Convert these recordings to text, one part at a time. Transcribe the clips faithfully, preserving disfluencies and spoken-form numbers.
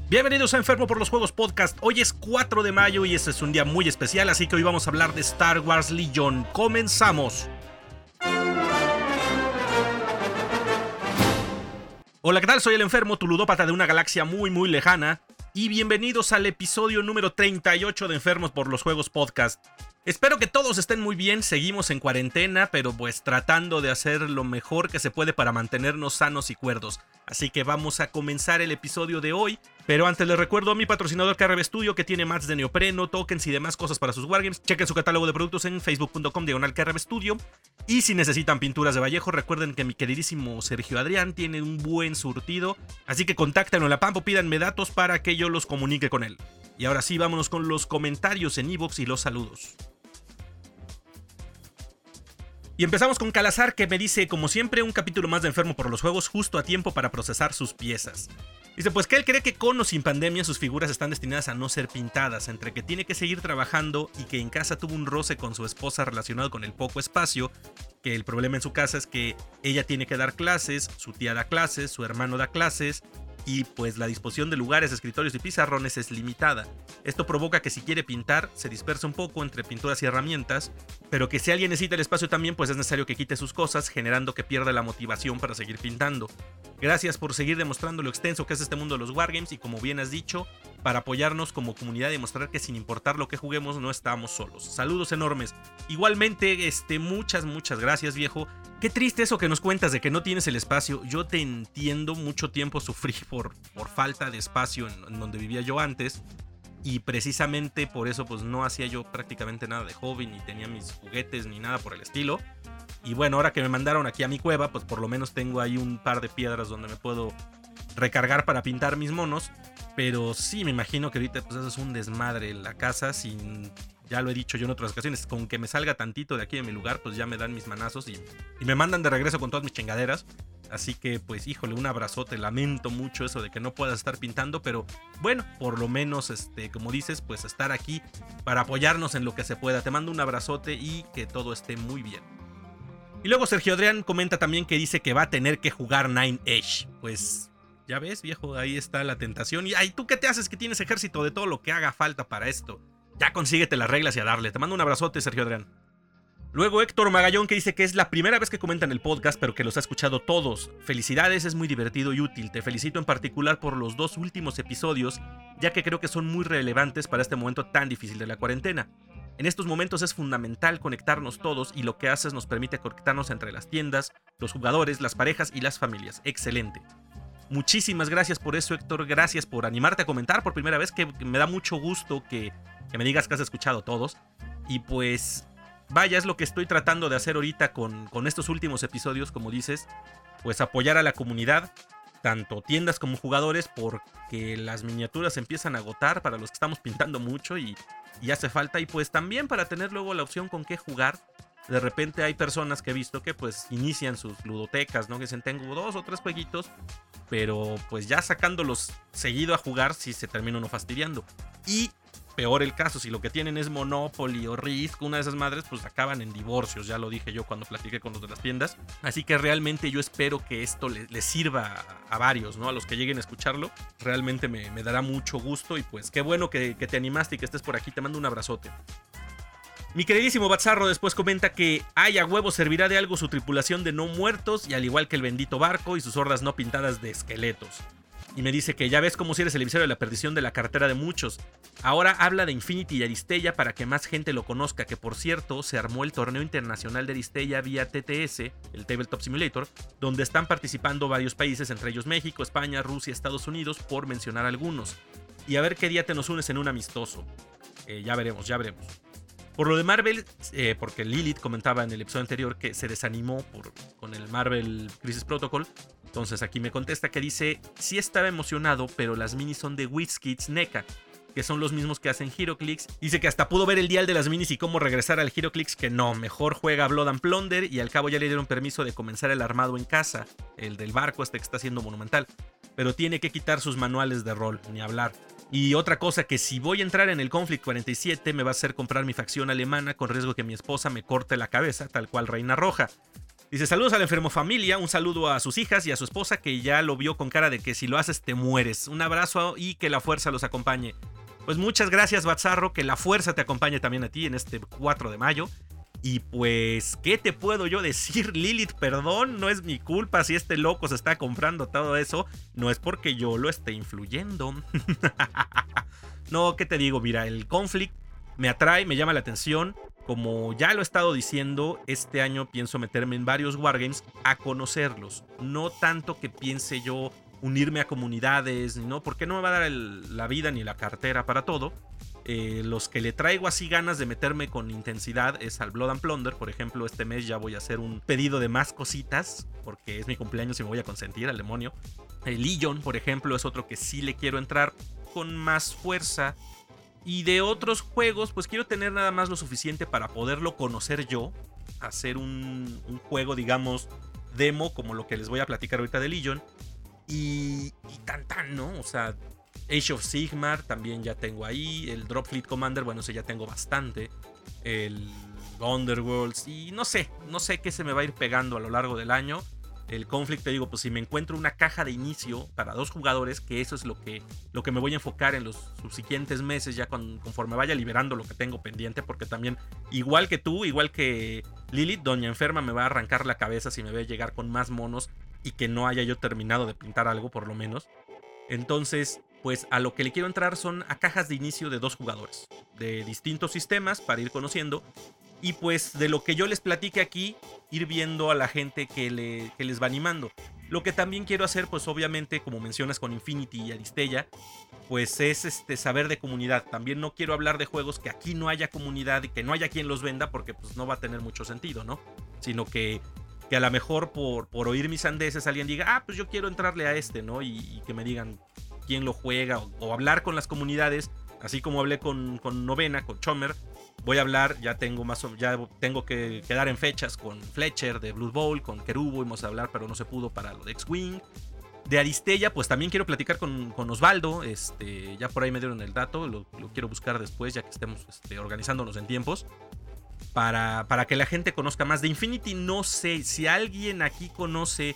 Bienvenidos a Enfermo por los Juegos Podcast. Hoy es cuatro de mayo y este es un día muy especial, así que hoy vamos a hablar de Star Wars Legion. ¡Comenzamos! Hola, ¿qué tal? Soy el Enfermo, tu ludópata de una galaxia muy muy lejana, y bienvenidos al episodio número treinta y ocho de Enfermos por los Juegos Podcast. Espero que todos estén muy bien, seguimos en cuarentena, pero pues tratando de hacer lo mejor que se puede para mantenernos sanos y cuerdos. Así que vamos a comenzar el episodio de hoy, pero antes les recuerdo a mi patrocinador K R B Studio, que tiene mats de neopreno, tokens y demás cosas para sus wargames. Chequen su catálogo de productos en facebook punto com diagonal K R B Studio. Y si necesitan pinturas de Vallejo, recuerden que mi queridísimo Sergio Adrián tiene un buen surtido, así que contáctenlo en la Pampa o pídanme datos para que yo los comunique con él. Y ahora sí, vámonos con los comentarios en iVoox y los saludos. Y empezamos con Calazar, que me dice, como siempre, un capítulo más de Enfermo por los Juegos, justo a tiempo para procesar sus piezas. Dice, pues que él cree que con o sin pandemia sus figuras están destinadas a no ser pintadas, entre que tiene que seguir trabajando y que en casa tuvo un roce con su esposa relacionado con el poco espacio, que el problema en su casa es que ella tiene que dar clases, su tía da clases, su hermano da clases, y pues la disposición de lugares, escritorios y pizarrones es limitada. Esto provoca que si quiere pintar, se dispersa un poco entre pinturas y herramientas, pero que si alguien necesita el espacio también, pues es necesario que quite sus cosas, generando que pierda la motivación para seguir pintando. Gracias por seguir demostrando lo extenso que es este mundo de los wargames y, como bien has dicho, para apoyarnos como comunidad y demostrar que sin importar lo que juguemos no estamos solos. Saludos enormes. Igualmente, este, muchas, muchas gracias, viejo. Qué triste eso que nos cuentas de que no tienes el espacio. Yo te entiendo, mucho tiempo sufrí por, por falta de espacio en, en donde vivía yo antes. Y precisamente por eso pues no hacía yo prácticamente nada de hobby, ni tenía mis juguetes, ni nada por el estilo. Y bueno, ahora que me mandaron aquí a mi cueva, pues por lo menos tengo ahí un par de piedras donde me puedo recargar para pintar mis monos. Pero sí, me imagino que ahorita pues eso es un desmadre en la casa, sin... Ya lo he dicho yo en otras ocasiones, con que me salga tantito de aquí de mi lugar, pues ya me dan mis manazos y, y me mandan de regreso con todas mis chingaderas. Así que pues híjole, un abrazote, lamento mucho eso de que no puedas estar pintando, pero bueno, por lo menos, este, como dices, pues estar aquí para apoyarnos en lo que se pueda. Te mando un abrazote y que todo esté muy bien. Y luego Sergio Adrián comenta también que dice que va a tener que jugar Nine Edge. Pues ya ves, viejo, ahí está la tentación. Y ay, ¿tú qué te haces que tienes ejército de todo lo que haga falta para esto? Ya consíguete las reglas y a darle. Te mando un abrazote, Sergio Adrián. Luego Héctor Magallón, que dice que es la primera vez que comentan el podcast, pero que los ha escuchado todos. Felicidades, es muy divertido y útil. Te felicito en particular por los dos últimos episodios, ya que creo que son muy relevantes para este momento tan difícil de la cuarentena. En estos momentos es fundamental conectarnos todos y lo que haces nos permite conectarnos entre las tiendas, los jugadores, las parejas y las familias. Excelente. Muchísimas gracias por eso, Héctor. Gracias por animarte a comentar por primera vez, que me da mucho gusto que, que me digas que has escuchado todos. Y pues... vaya, es lo que estoy tratando de hacer ahorita con, con estos últimos episodios, como dices, pues apoyar a la comunidad, tanto tiendas como jugadores, porque las miniaturas se empiezan a agotar para los que estamos pintando mucho y, y hace falta, y pues también para tener luego la opción con qué jugar. De repente hay personas que he visto que pues inician sus ludotecas, ¿no? Que dicen, tengo dos o tres jueguitos, pero pues ya sacándolos seguido a jugar sí se termina uno fastidiando. Y peor el caso, si lo que tienen es Monopoly o Risk, una de esas madres, pues acaban en divorcios. Ya lo dije yo cuando platiqué con los de las tiendas. Así que realmente yo espero que esto les le sirva a, a varios, ¿no? A los que lleguen a escucharlo. Realmente me, me dará mucho gusto y pues qué bueno que, que te animaste y que estés por aquí. Te mando un abrazote. Mi queridísimo Batzarro después comenta que ay, a huevo servirá de algo su tripulación de no muertos, y al igual que el bendito barco y sus hordas no pintadas de esqueletos. Y me dice que ya ves cómo si eres el emisario de la perdición de la cartera de muchos. Ahora habla de Infinity y Aristella para que más gente lo conozca, que por cierto se armó el torneo internacional de Aristella vía T T S, el Tabletop Simulator, donde están participando varios países, entre ellos México, España, Rusia, Estados Unidos, por mencionar algunos. Y a ver qué día te nos unes en un amistoso. Eh, ya veremos, ya veremos. Por lo de Marvel, eh, porque Lilith comentaba en el episodio anterior que se desanimó por, con el Marvel Crisis Protocol. Entonces aquí me contesta que dice, sí estaba emocionado, pero las minis son de WizKids N E C A, que son los mismos que hacen HeroClix. Dice que hasta pudo ver el dial de las minis y cómo regresar al HeroClix, que no, mejor juega Blood and Plunder, y al cabo ya le dieron permiso de comenzar el armado en casa, el del barco este que está haciendo monumental. Pero tiene que quitar sus manuales de rol, ni hablar. Y otra cosa, que si voy a entrar en el Conflict cuarenta y siete me va a hacer comprar mi facción alemana con riesgo que mi esposa me corte la cabeza, tal cual Reina Roja. Dice, saludos a la enfermo familia, un saludo a sus hijas y a su esposa que ya lo vio con cara de que si lo haces te mueres. Un abrazo y que la fuerza los acompañe. Pues muchas gracias, Batzarro, que la fuerza te acompañe también a ti en este cuatro de mayo. Y pues, ¿qué te puedo yo decir, Lilith? Perdón, no es mi culpa si este loco se está comprando todo eso. No es porque yo lo esté influyendo. No, ¿qué te digo? Mira, el Conflict me atrae, me llama la atención. Como ya lo he estado diciendo, este año pienso meterme en varios wargames a conocerlos. No tanto que piense yo unirme a comunidades, ¿no? Porque no me va a dar el, la vida ni la cartera para todo. Eh, los que le traigo así ganas de meterme con intensidad es al Blood and Plunder. Por ejemplo, este mes ya voy a hacer un pedido de más cositas, porque es mi cumpleaños y me voy a consentir al demonio. El Legion, por ejemplo, es otro que sí le quiero entrar con más fuerza. Y de otros juegos, pues quiero tener nada más lo suficiente para poderlo conocer yo. Hacer un, un juego, digamos, demo, como lo que les voy a platicar ahorita de Legion. Y, y tan tan, ¿no? O sea, Age of Sigmar también ya tengo ahí. El Drop Fleet Commander, bueno, ese ya tengo bastante. El Underworlds. Y no sé, no sé qué se me va a ir pegando a lo largo del año. El Conflict, te digo, pues si me encuentro una caja de inicio para dos jugadores, que eso es lo que, lo que me voy a enfocar en los subsiguientes meses, ya con, conforme vaya liberando lo que tengo pendiente, porque también, igual que tú, igual que Lilith, Doña Enferma me va a arrancar la cabeza si me ve llegar con más monos y que no haya yo terminado de pintar algo, por lo menos. Entonces, pues a lo que le quiero entrar son a cajas de inicio de dos jugadores, de distintos sistemas para ir conociendo. Y pues de lo que yo les platique aquí, ir viendo a la gente que, le, que les va animando. Lo que también quiero hacer, pues obviamente, como mencionas con Infinity y Aristella, pues es este, saber de comunidad. También no quiero hablar de juegos que aquí no haya comunidad y que no haya quien los venda, porque pues no va a tener mucho sentido, ¿no? Sino que, que a lo mejor por, por oír mis sandeces alguien diga, ah, pues yo quiero entrarle a este, ¿no? Y, y que me digan quién lo juega, o, o hablar con las comunidades, así como hablé con, con Novena, con Chomer. Voy a hablar, ya tengo más o, ya tengo que quedar en fechas con Fletcher de Blood Bowl, con Kerubo, íbamos a hablar, pero no se pudo para lo de X-Wing. De Aristella, pues también quiero platicar con, con Osvaldo, este, ya por ahí me dieron el dato, lo, lo quiero buscar después, ya que estemos este, organizándonos en tiempos, para, para que la gente conozca más. De Infinity no sé, si alguien aquí conoce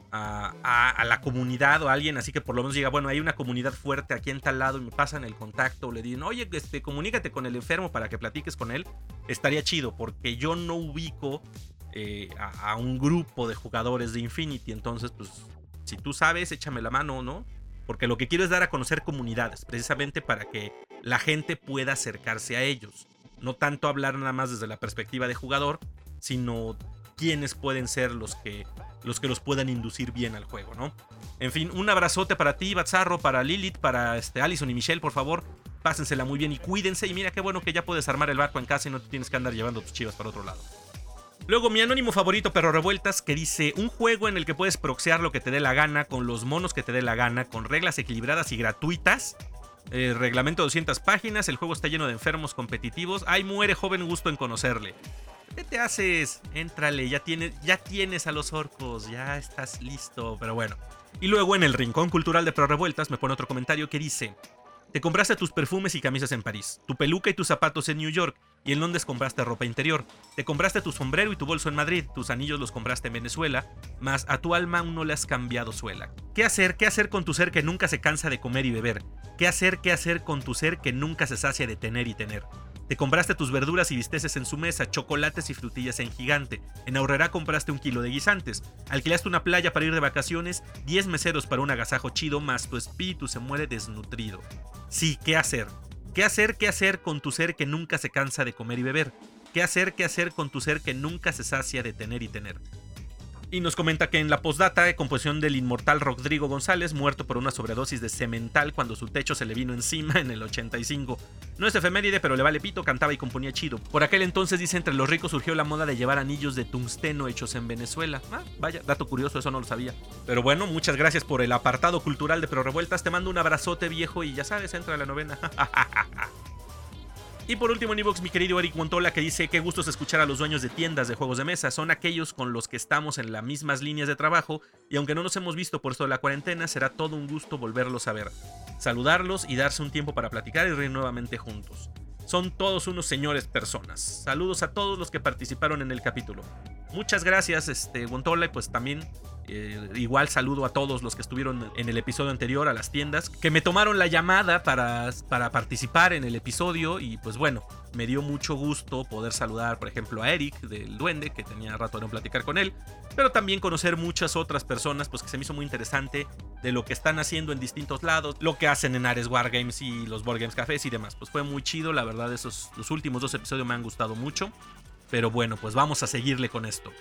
A, a, a la comunidad o a alguien así que por lo menos diga, bueno, hay una comunidad fuerte aquí en tal lado y me pasan el contacto o le dicen, oye, este, comunícate con el enfermo para que platiques con él, estaría chido porque yo no ubico eh, a, a un grupo de jugadores de Infinity. Entonces, pues, si tú sabes, échame la mano, ¿no? Porque lo que quiero es dar a conocer comunidades, precisamente para que la gente pueda acercarse a ellos. No tanto hablar nada más desde la perspectiva de jugador, sino quiénes pueden ser los que los que los puedan inducir bien al juego, ¿no? En fin, un abrazote para ti, Batzarro, para Lilith, para este, Allison y Michelle, por favor, pásensela muy bien y cuídense. Y mira qué bueno que ya puedes armar el barco en casa y no te tienes que andar llevando tus chivas para otro lado. Luego, mi anónimo favorito, Perro Revueltas, que dice, un juego en el que puedes proxear lo que te dé la gana, con los monos que te dé la gana, con reglas equilibradas y gratuitas. Eh, reglamento de doscientas páginas, el juego está lleno de enfermos competitivos. Ay, muere joven, gusto en conocerle. ¿Qué te haces? Éntrale, ya tienes, ya tienes a los orcos, ya estás listo, pero bueno. Y luego en el rincón cultural de Pro Revueltas me pone otro comentario que dice, te compraste tus perfumes y camisas en París, tu peluca y tus zapatos en New York, y en Londres compraste ropa interior, te compraste tu sombrero y tu bolso en Madrid, tus anillos los compraste en Venezuela, mas a tu alma aún no le has cambiado suela. ¿Qué hacer? ¿Qué hacer con tu ser que nunca se cansa de comer y beber? ¿Qué hacer? ¿Qué hacer con tu ser que nunca se sacia de tener y tener? Te compraste tus verduras y bisteces en su mesa, chocolates y frutillas en Gigante. En Aurrera compraste un kilo de guisantes. Alquilaste una playa para ir de vacaciones, diez meseros para un agasajo chido, más tu espíritu se muere desnutrido. Sí, ¿qué hacer? ¿Qué hacer? ¿Qué hacer con tu ser que nunca se cansa de comer y beber? ¿Qué hacer? ¿Qué hacer con tu ser que nunca se sacia de tener y tener? Y nos comenta que en la postdata, composición del inmortal Rodrigo González, muerto por una sobredosis de cemental cuando su techo se le vino encima en el ochenta y cinco. No es efeméride, pero le vale pito, cantaba y componía chido. Por aquel entonces, dice, entre los ricos surgió la moda de llevar anillos de tungsteno hechos en Venezuela. Ah, vaya, dato curioso, eso no lo sabía. Pero bueno, muchas gracias por el apartado cultural de Pro Revueltas. Te mando un abrazote, viejo, y ya sabes, entra a la novena. Y por último en iVoox, mi querido Eric Montola, que dice, qué gusto es escuchar a los dueños de tiendas de juegos de mesa, son aquellos con los que estamos en las mismas líneas de trabajo y aunque no nos hemos visto por esto de la cuarentena, será todo un gusto volverlos a ver, saludarlos y darse un tiempo para platicar y reír nuevamente juntos. Son todos unos señores personas. Saludos a todos los que participaron en el capítulo. Muchas gracias, este, Wontola, y pues también eh, igual saludo a todos los que estuvieron en el episodio anterior, a las tiendas, que me tomaron la llamada para, para participar en el episodio. Y pues bueno, me dio mucho gusto poder saludar, por ejemplo, a Eric del Duende, que tenía rato de no platicar con él, pero también conocer muchas otras personas, pues que se me hizo muy interesante de lo que están haciendo en distintos lados, lo que hacen en Ares Wargames y los Board Games Cafés y demás. Pues fue muy chido, la verdad, esos los últimos dos episodios me han gustado mucho. Pero bueno, pues vamos a seguirle con esto.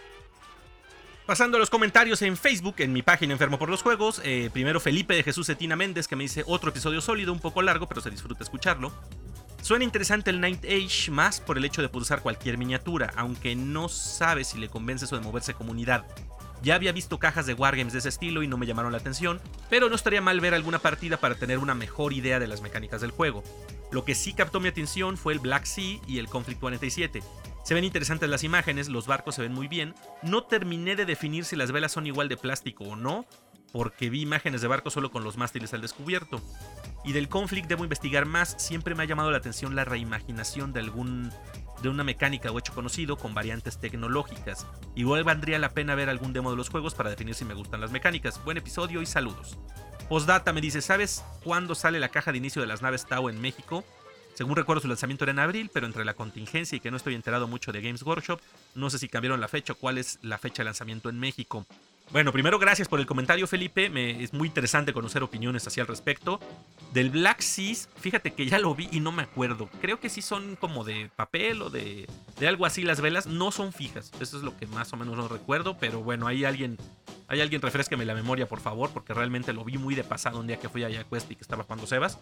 Pasando a los comentarios en Facebook, en mi página Enfermo por los Juegos. Eh, primero Felipe de Jesús Cetina Méndez, que me dice: otro episodio sólido, un poco largo, pero se disfruta escucharlo. Suena interesante el Night Age, más por el hecho de poder usar cualquier miniatura, aunque no sabe si le convence eso de moverse como unidad. Ya había visto cajas de Wargames de ese estilo y no me llamaron la atención, pero no estaría mal ver alguna partida para tener una mejor idea de las mecánicas del juego. Lo que sí captó mi atención fue el Black Sea y el Conflict cuarenta y siete. Se ven interesantes las imágenes, los barcos se ven muy bien. No terminé de definir si las velas son igual de plástico o no, porque vi imágenes de barcos solo con los mástiles al descubierto. Y del Conflict debo investigar más, siempre me ha llamado la atención la reimaginación de algún de una mecánica o hecho conocido con variantes tecnológicas. Igual valdría la pena ver algún demo de los juegos para definir si me gustan las mecánicas. Buen episodio y saludos. Postdata me dice: ¿sabes cuándo sale la caja de inicio de las naves Tau en México? Según recuerdo, su lanzamiento era en abril, pero entre la contingencia y que no estoy enterado mucho de Games Workshop, no sé si cambiaron la fecha o cuál es la fecha de lanzamiento en México. Bueno, primero gracias por el comentario, Felipe. Me, es muy interesante conocer opiniones así al respecto. Del Black Seas, fíjate que ya lo vi y no me acuerdo. Creo que sí son como de papel o de, de algo así las velas. No son fijas. Eso es lo que más o menos no recuerdo. Pero bueno, hay alguien, hay alguien refrésqueme la memoria, por favor, porque realmente lo vi muy de pasado un día que fui a YaQuest y que estaba jugando Sebas.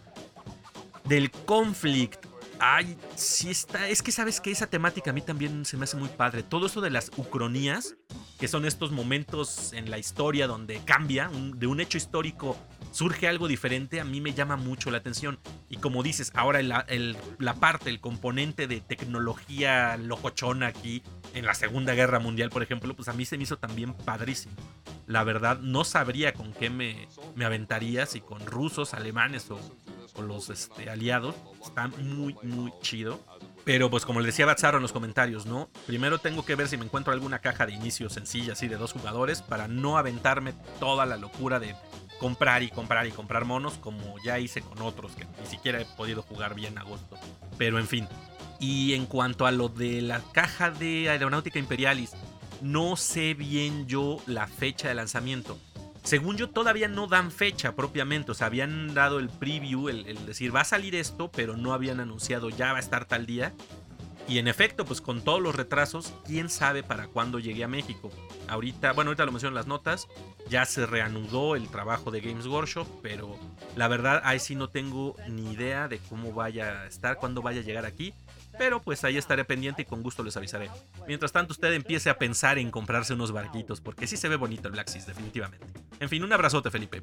Del Conflict. Ay, sí está. Es que sabes que esa temática a mí también se me hace muy padre. Todo eso de las ucronías, que son estos momentos en la historia donde cambia, un, de un hecho histórico surge algo diferente, a mí me llama mucho la atención. Y como dices, ahora el, el, la parte, el componente de tecnología locochona aquí, en la Segunda Guerra Mundial, por ejemplo, pues a mí se me hizo también padrísimo. La verdad, no sabría con qué me, me aventaría, si con rusos, alemanes o, o los este, aliados. Está muy, muy chido. Pero pues como le decía Bazzaro en los comentarios, ¿no? Primero tengo que ver si me encuentro alguna caja de inicio sencilla, así de dos jugadores, para no aventarme toda la locura de comprar y comprar y comprar monos, como ya hice con otros que ni siquiera he podido jugar bien a agosto. Pero en fin. Y en cuanto a lo de la caja de Aeronáutica Imperialis, no sé bien yo la fecha de lanzamiento. Según yo todavía no dan fecha propiamente, o sea, habían dado el preview, el, el decir va a salir esto, pero no habían anunciado ya va a estar tal día. Y en efecto, pues con todos los retrasos, quién sabe para cuándo llegue a México. Ahorita, bueno, ahorita lo menciono en las notas, ya se reanudó el trabajo de Games Workshop, pero la verdad ahí sí no tengo ni idea de cómo vaya a estar, cuándo vaya a llegar aquí. Pero pues ahí estaré pendiente y con gusto les avisaré. Mientras tanto, usted empiece a pensar en comprarse unos barquitos, porque sí se ve bonito el Black Seas, definitivamente. En fin, un abrazote, Felipe.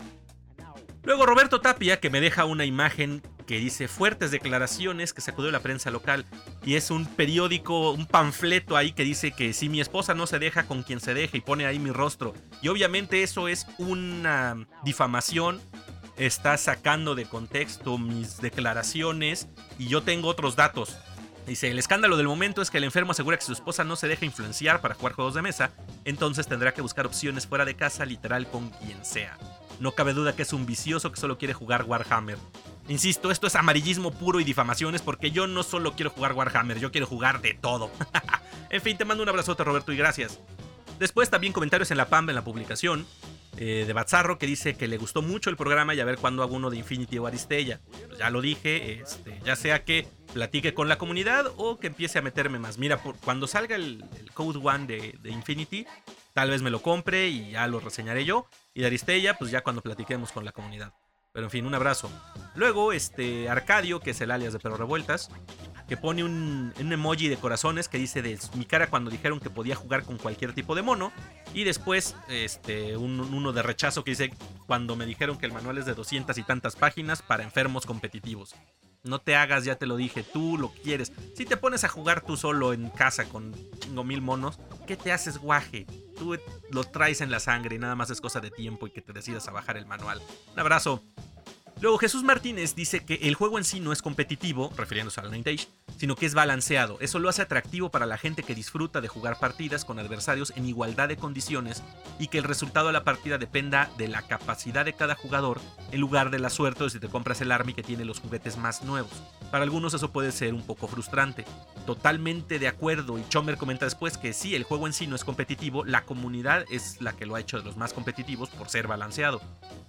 Luego Roberto Tapia, que me deja una imagen que dice fuertes declaraciones que sacudió la prensa local. Y es un periódico, un panfleto ahí que dice que si mi esposa no se deja con quien se deje, y pone ahí mi rostro. Y obviamente eso es una difamación. Está sacando de contexto mis declaraciones y yo tengo otros datos. Dice: el escándalo del momento es que el enfermo asegura que su esposa no se deja influenciar para jugar juegos de mesa, entonces tendrá que buscar opciones fuera de casa, literal con quien sea. No cabe duda que es un vicioso que solo quiere jugar Warhammer. Insisto, esto es amarillismo puro y difamaciones, porque yo no solo quiero jugar Warhammer, yo quiero jugar de todo. En fin, te mando un abrazote, Roberto, y gracias. Después también comentarios en la Pamba, en la publicación. Eh, de Bazzarro, que dice que le gustó mucho el programa y a ver cuándo hago uno de Infinity o Aristella. Pues ya lo dije, este, ya sea que platique con la comunidad o que empiece a meterme más. Mira, por, cuando salga el, el Code One de, de Infinity, tal vez me lo compre y ya lo reseñaré yo. Y de Aristella, pues ya cuando platiquemos con la comunidad. Pero en fin, un abrazo. Luego, este Arcadio, que es el alias de Perro Revueltas, que pone un, un emoji de corazones que dice de mi cara cuando dijeron que podía jugar con cualquier tipo de mono. Y después este, un, uno de rechazo que dice cuando me dijeron que el manual es de doscientas y tantas páginas para enfermos competitivos. No te hagas, ya te lo dije, tú lo quieres. Si te pones a jugar tú solo en casa con chingo mil monos, ¿qué te haces, guaje? Tú lo traes en la sangre y nada más es cosa de tiempo y que te decidas a bajar el manual. Un abrazo. Luego Jesús Martínez dice que el juego en sí no es competitivo, refiriéndose al Ninth Age, sino que es balanceado. Eso lo hace atractivo para la gente que disfruta de jugar partidas con adversarios en igualdad de condiciones y que el resultado de la partida dependa de la capacidad de cada jugador en lugar de la suerte de si te compras el army que tiene los juguetes más nuevos. Para algunos eso puede ser un poco frustrante. Totalmente de acuerdo, y Chomer comenta después que sí, el juego en sí no es competitivo, la comunidad es la que lo ha hecho de los más competitivos por ser balanceado.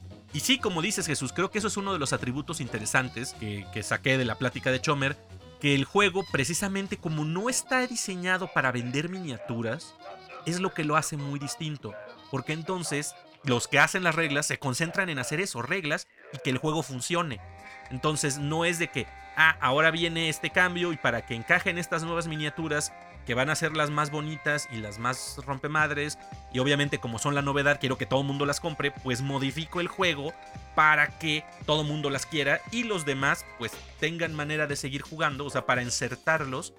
Y sí, como dices Jesús, creo que eso es uno de los atributos interesantes que, que saqué de la plática de Chomer, que el juego precisamente como no está diseñado para vender miniaturas, es lo que lo hace muy distinto, porque entonces los que hacen las reglas se concentran en hacer eso, reglas, y que el juego funcione. Entonces no es de que, ah, ahora viene este cambio y para que encajen estas nuevas miniaturas que van a ser las más bonitas y las más rompemadres, y obviamente como son la novedad quiero que todo el mundo las compre, pues modifico el juego para que todo el mundo las quiera y los demás pues tengan manera de seguir jugando, o sea, para insertarlos,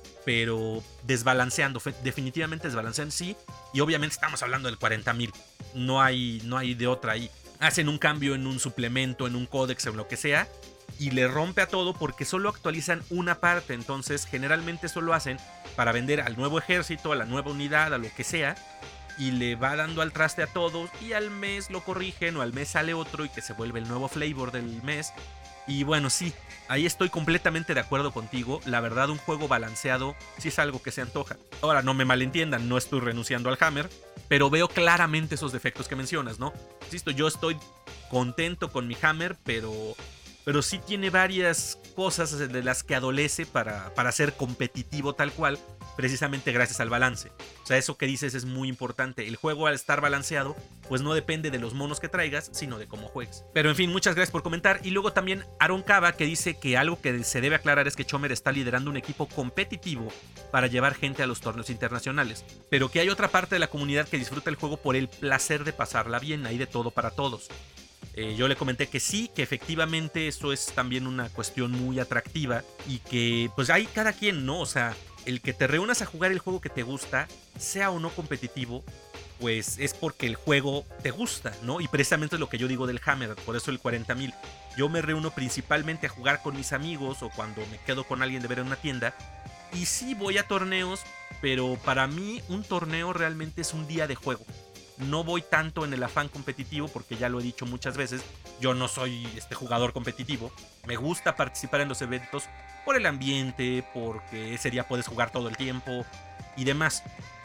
pero desbalanceando, definitivamente desbalancean, sí, y obviamente estamos hablando del cuarenta mil, no hay, no hay de otra ahí. Hacen un cambio en un suplemento, en un códex, en lo que sea, y le rompe a todo porque solo actualizan una parte. Entonces generalmente eso lo hacen para vender al nuevo ejército, a la nueva unidad, a lo que sea, y le va dando al traste a todos y al mes lo corrigen o al mes sale otro y que se vuelve el nuevo flavor del mes. Y bueno, sí, ahí estoy completamente de acuerdo contigo. La verdad, un juego balanceado sí es algo que se antoja. Ahora, no me malentiendan, no estoy renunciando al Hammer, pero veo claramente esos defectos que mencionas, ¿no? Insisto, yo estoy contento con mi Hammer, pero... pero sí tiene varias cosas de las que adolece para, para ser competitivo tal cual, precisamente gracias al balance. O sea, eso que dices es muy importante. El juego, al estar balanceado, pues no depende de los monos que traigas, sino de cómo juegues. Pero en fin, muchas gracias por comentar. Y luego también Aaron Cava, que dice que algo que se debe aclarar es que Chomer está liderando un equipo competitivo para llevar gente a los torneos internacionales, pero que hay otra parte de la comunidad que disfruta el juego por el placer de pasarla bien. Hay de todo para todos. Eh, yo le comenté que sí, que efectivamente eso es también una cuestión muy atractiva y que pues hay cada quien, ¿no? O sea, el que te reúnas a jugar el juego que te gusta, sea o no competitivo, pues es porque el juego te gusta, ¿no? Y precisamente es lo que yo digo del Hammer, por eso el cuarenta mil. Yo me reúno principalmente a jugar con mis amigos o cuando me quedo con alguien de ver en una tienda. Y sí voy a torneos, pero para mí un torneo realmente es un día de juego. No voy tanto en el afán competitivo porque ya lo he dicho muchas veces, yo no soy este jugador competitivo. Me gusta participar en los eventos por el ambiente, porque ese día puedes jugar todo el tiempo y demás.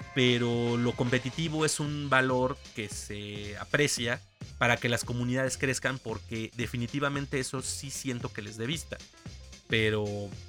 Pero lo competitivo es un valor que se aprecia para que las comunidades crezcan, porque definitivamente eso sí siento que les dé vista. Pero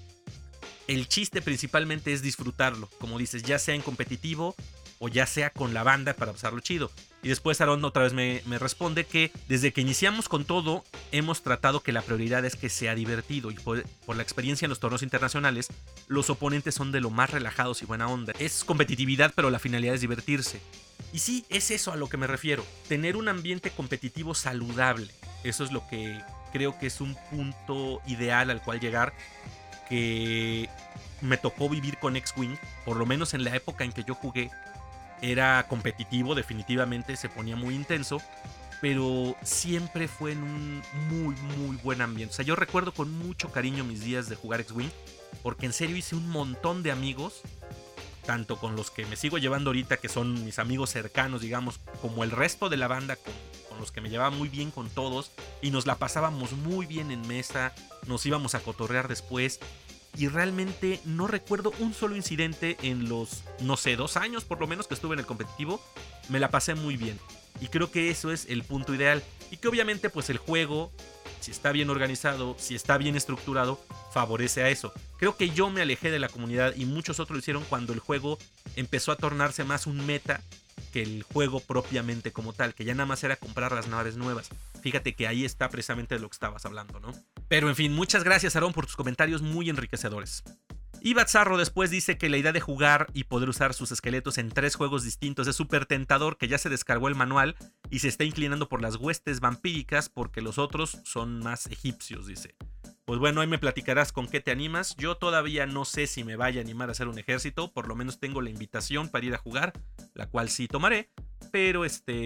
el chiste principalmente es disfrutarlo, como dices, ya sea en competitivo o ya sea con la banda para pasarlo chido. Y después Aaron otra vez me, me responde que desde que iniciamos con todo hemos tratado que la prioridad es que sea divertido, y por, por la experiencia en los torneos internacionales los oponentes son de lo más relajados y buena onda. Es competitividad, pero la finalidad es divertirse. Y sí, es eso a lo que me refiero, tener un ambiente competitivo saludable. Eso es lo que creo que es un punto ideal al cual llegar, que me tocó vivir con X-Wing, por lo menos en la época en que yo jugué. Era competitivo, definitivamente, se ponía muy intenso, pero siempre fue en un muy, muy buen ambiente. O sea, yo recuerdo con mucho cariño mis días de jugar X-Wing, porque en serio hice un montón de amigos, tanto con los que me sigo llevando ahorita, que son mis amigos cercanos, digamos, como el resto de la banda, con, con los que me llevaba muy bien con todos, y nos la pasábamos muy bien en mesa, nos íbamos a cotorrear después. Y realmente no recuerdo un solo incidente en los, no sé, dos años por lo menos que estuve en el competitivo. Me la pasé muy bien. Y creo que eso es el punto ideal. Y que obviamente pues el juego, si está bien organizado, si está bien estructurado, favorece a eso. Creo que yo me alejé de la comunidad y muchos otros lo hicieron cuando el juego empezó a tornarse más un meta que el juego propiamente como tal, que ya nada más era comprar las naves nuevas. Fíjate que ahí está precisamente de lo que estabas hablando, ¿no? Pero en fin, muchas gracias, Aaron, por tus comentarios muy enriquecedores. Y Batzarro después dice que la idea de jugar y poder usar sus esqueletos en tres juegos distintos es súper tentador, que ya se descargó el manual y se está inclinando por las huestes vampíricas porque los otros son más egipcios, dice. Pues bueno, ahí me platicarás con qué te animas. Yo todavía no sé si me vaya a animar a hacer un ejército, por lo menos tengo la invitación para ir a jugar, la cual sí tomaré, pero este...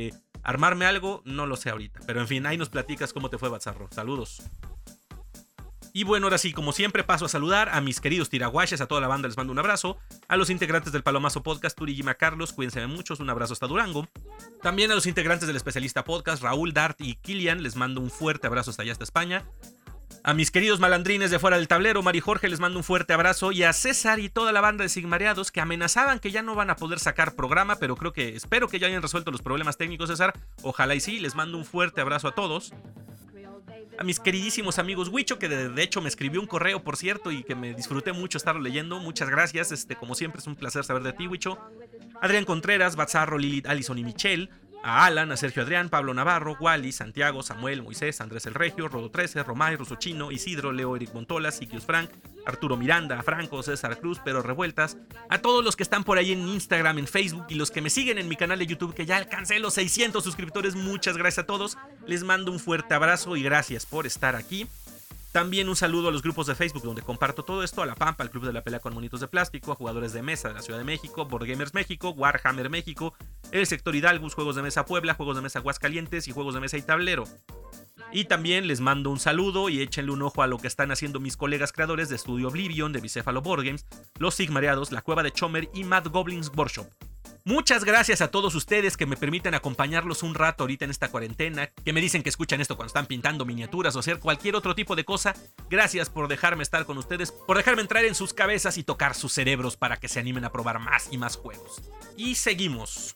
Armarme algo, no lo sé ahorita. Pero en fin, ahí nos platicas cómo te fue, Bazarro. Saludos. Y bueno, ahora sí, como siempre, paso a saludar a mis queridos tiraguaches, a toda la banda les mando un abrazo, a los integrantes del Palomazo Podcast, Turi, Jima, Carlos, cuídense muchos, un abrazo hasta Durango. También a los integrantes del Especialista Podcast, Raúl, Dart y Kilian, les mando un fuerte abrazo hasta allá, hasta España. A mis queridos malandrines de fuera del tablero, Mari Jorge, les mando un fuerte abrazo. Y a César y toda la banda de Sigmareados que amenazaban que ya no van a poder sacar programa, pero creo que, espero que ya hayan resuelto los problemas técnicos, César. Ojalá y sí, les mando un fuerte abrazo a todos. A mis queridísimos amigos Huicho, que de, de hecho me escribió un correo, por cierto, y que me disfruté mucho estarlo leyendo. Muchas gracias, este, como siempre es un placer saber de ti, Huicho. Adrián Contreras, Bazarro, Lilith, Allison y Michelle. A Alan, a Sergio Adrián, Pablo Navarro, Wally, Santiago, Samuel, Moisés, Andrés el Regio, Rodo trece, Romay, Ruso Chino, Isidro, Leo, Eric Montola, Siquius Frank, Arturo Miranda, Franco, César Cruz, Pero Revueltas, a todos los que están por ahí en Instagram, en Facebook y los que me siguen en mi canal de YouTube, que ya alcancé los seiscientos suscriptores, muchas gracias a todos, les mando un fuerte abrazo y gracias por estar aquí. También un saludo a los grupos de Facebook donde comparto todo esto, a La Pampa, al Club de la Pelea con Monitos de Plástico, a jugadores de mesa de la Ciudad de México, Board Gamers México, Warhammer México, El Sector Hidalgus, Juegos de Mesa Puebla, Juegos de Mesa Aguascalientes y Juegos de Mesa y Tablero. Y también les mando un saludo y échenle un ojo a lo que están haciendo mis colegas creadores de Estudio Oblivion, de Bicéfalo Board Games, Los Sigmareados, La Cueva de Chomer y Mad Goblins Workshop. Muchas gracias a todos ustedes que me permiten acompañarlos un rato ahorita en esta cuarentena, que me dicen que escuchan esto cuando están pintando miniaturas o hacer cualquier otro tipo de cosa. Gracias por dejarme estar con ustedes, por dejarme entrar en sus cabezas y tocar sus cerebros para que se animen a probar más y más juegos. Y seguimos.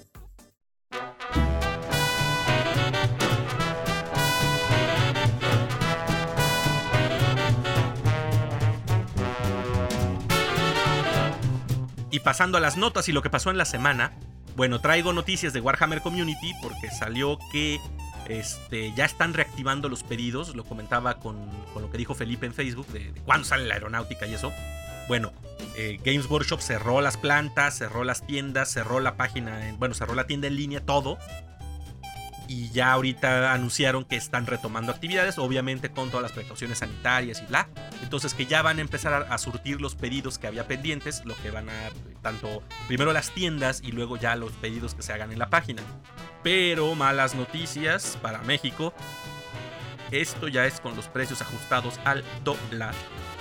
Y pasando a las notas y lo que pasó en la semana, bueno, traigo noticias de Warhammer Community porque salió que este, ya están reactivando los pedidos. Lo comentaba con, con lo que dijo Felipe en Facebook de, de cuándo sale la aeronáutica y eso. Bueno, eh, Games Workshop cerró las plantas, cerró las tiendas, cerró la página, en, bueno, cerró la tienda en línea, todo. Y ya ahorita anunciaron que están retomando actividades, obviamente con todas las precauciones sanitarias y bla. Entonces que ya van a empezar a, a surtir los pedidos que había pendientes, lo que van a, tanto primero las tiendas y luego ya los pedidos que se hagan en la página. Pero malas noticias para México, esto ya es con los precios ajustados al dólar.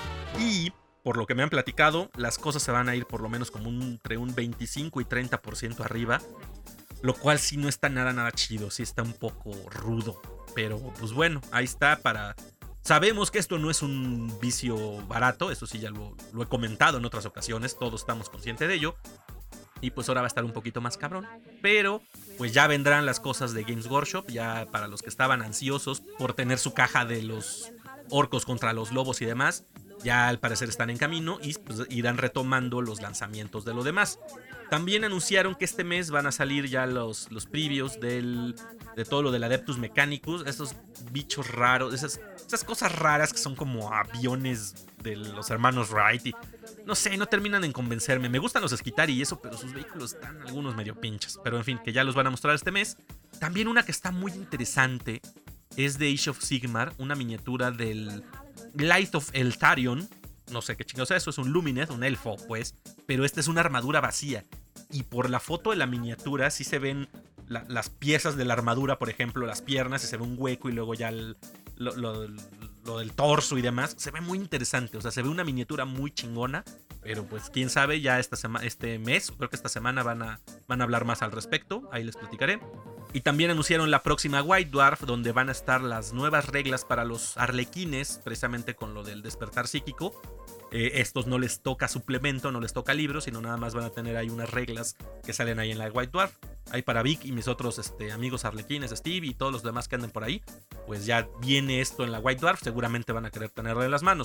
Y por lo que me han platicado, las cosas se van a ir por lo menos como un, entre un veinticinco y treinta por ciento arriba. Lo cual sí no está nada, nada chido. Sí está un poco rudo. Pero pues bueno, ahí está para... Sabemos que esto no es un vicio barato. Eso sí ya lo, lo he comentado en otras ocasiones. Todos estamos conscientes de ello. Y pues ahora va a estar un poquito más cabrón. Pero pues ya vendrán las cosas de Games Workshop. Ya para los que estaban ansiosos por tener su caja de los orcos contra los lobos y demás. Ya al parecer están en camino y pues irán retomando los lanzamientos de lo demás. También anunciaron que este mes van a salir ya los, los previews del, de todo lo del Adeptus Mechanicus. Esos bichos raros, esas, esas cosas raras que son como aviones de los hermanos Wright. Y, no sé, no terminan en convencerme. Me gustan los Skitarii y eso, pero sus vehículos están algunos medio pinches. Pero en fin, que ya los van a mostrar este mes. También una que está muy interesante es de Age of Sigmar, una miniatura del Light of Eltharion. No sé qué chingados es eso, es un Lumineth, un elfo, pues. Pero esta es una armadura vacía. Y por la foto de la miniatura sí se ven la, las piezas de la armadura, por ejemplo, las piernas, y se ve un hueco y luego ya el, lo, lo, lo del torso y demás. Se ve muy interesante, o sea, se ve una miniatura muy chingona. Pero pues quién sabe, ya esta sema, este mes, creo que esta semana van a, van a hablar más al respecto. Ahí les platicaré. Y también anunciaron la próxima White Dwarf, donde van a estar las nuevas reglas para los arlequines, precisamente con lo del despertar psíquico. Eh, estos no les toca suplemento, no les toca libro, sino nada más van a tener ahí unas reglas que salen ahí en la White Dwarf. Ahí para Vic y mis otros este, amigos arlequines, Steve y todos los demás que anden por ahí. Pues ya viene esto en la White Dwarf, seguramente van a querer tenerlo en las manos.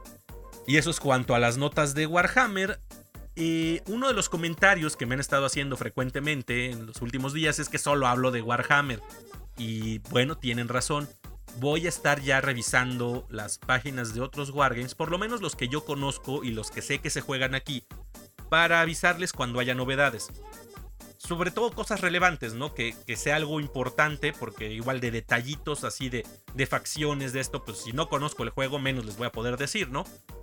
Y eso es cuanto a las notas de Warhammer. Eh, uno de los comentarios que me han estado haciendo frecuentemente en los últimos días es que solo hablo de Warhammer. Y bueno, tienen razón. Voy a estar ya revisando las páginas de otros Wargames, por lo menos los que yo conozco y los que sé que se juegan aquí, para avisarles cuando haya novedades. Sobre todo cosas relevantes, ¿no? Que, que sea algo importante, porque igual de detallitos así de, de facciones de esto, pues si no conozco el juego, menos les voy a poder decir, ¿no?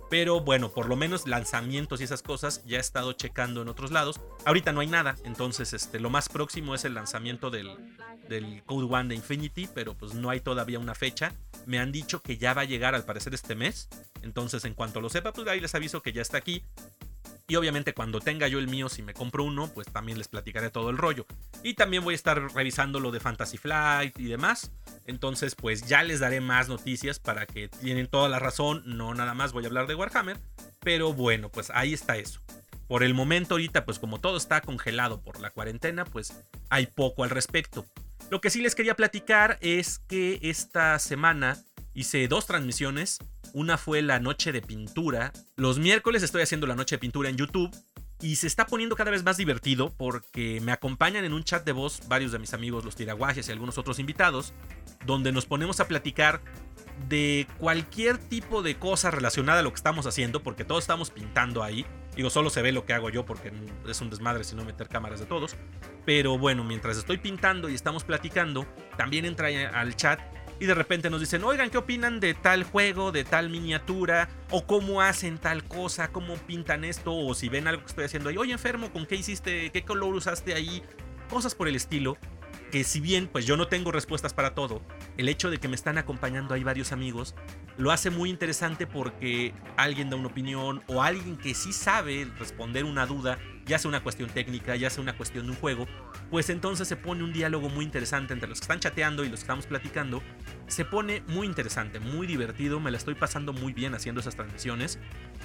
Pero bueno, por lo menos lanzamientos y esas cosas ya he estado checando en otros lados. Ahorita no hay nada, entonces este, lo más próximo es el lanzamiento del, del Code One de Infinity, pero pues no hay todavía una fecha. Me han dicho que ya va a llegar al parecer este mes, entonces en cuanto lo sepa, pues ahí les aviso que ya está aquí. Y obviamente cuando tenga yo el mío, si me compro uno, pues también les platicaré todo el rollo. Y también voy a estar revisando lo de Fantasy Flight y demás. Entonces pues ya les daré más noticias para que tienen toda la razón. No nada más voy a hablar de Warhammer. Pero bueno, pues ahí está eso. Por el momento ahorita, pues como todo está congelado por la cuarentena, pues hay poco al respecto. Lo que sí les quería platicar es que esta semana hice dos transmisiones. Una fue la noche de pintura. Los miércoles estoy haciendo la noche de pintura en YouTube. Y se está poniendo cada vez más divertido porque me acompañan en un chat de voz varios de mis amigos, los tiraguajes y algunos otros invitados, donde nos ponemos a platicar de cualquier tipo de cosa relacionada a lo que estamos haciendo, porque todos estamos pintando ahí. Digo, solo se ve lo que hago yo porque es un desmadre si no meter cámaras de todos. Pero bueno, mientras estoy pintando y estamos platicando, también entra al chat y de repente nos dicen, oigan, ¿qué opinan de tal juego, de tal miniatura? O cómo hacen tal cosa, cómo pintan esto, o si ven algo que estoy haciendo ahí. Oye, enfermo, ¿con qué hiciste? ¿Qué color usaste ahí? Cosas por el estilo. Que si bien pues yo no tengo respuestas para todo, el hecho de que me están acompañando ahí varios amigos lo hace muy interesante porque alguien da una opinión o alguien que sí sabe responder una duda, ya sea una cuestión técnica, ya sea una cuestión de un juego, pues entonces se pone un diálogo muy interesante entre los que están chateando y los que estamos platicando. Se pone muy interesante, muy divertido, me la estoy pasando muy bien haciendo esas transmisiones.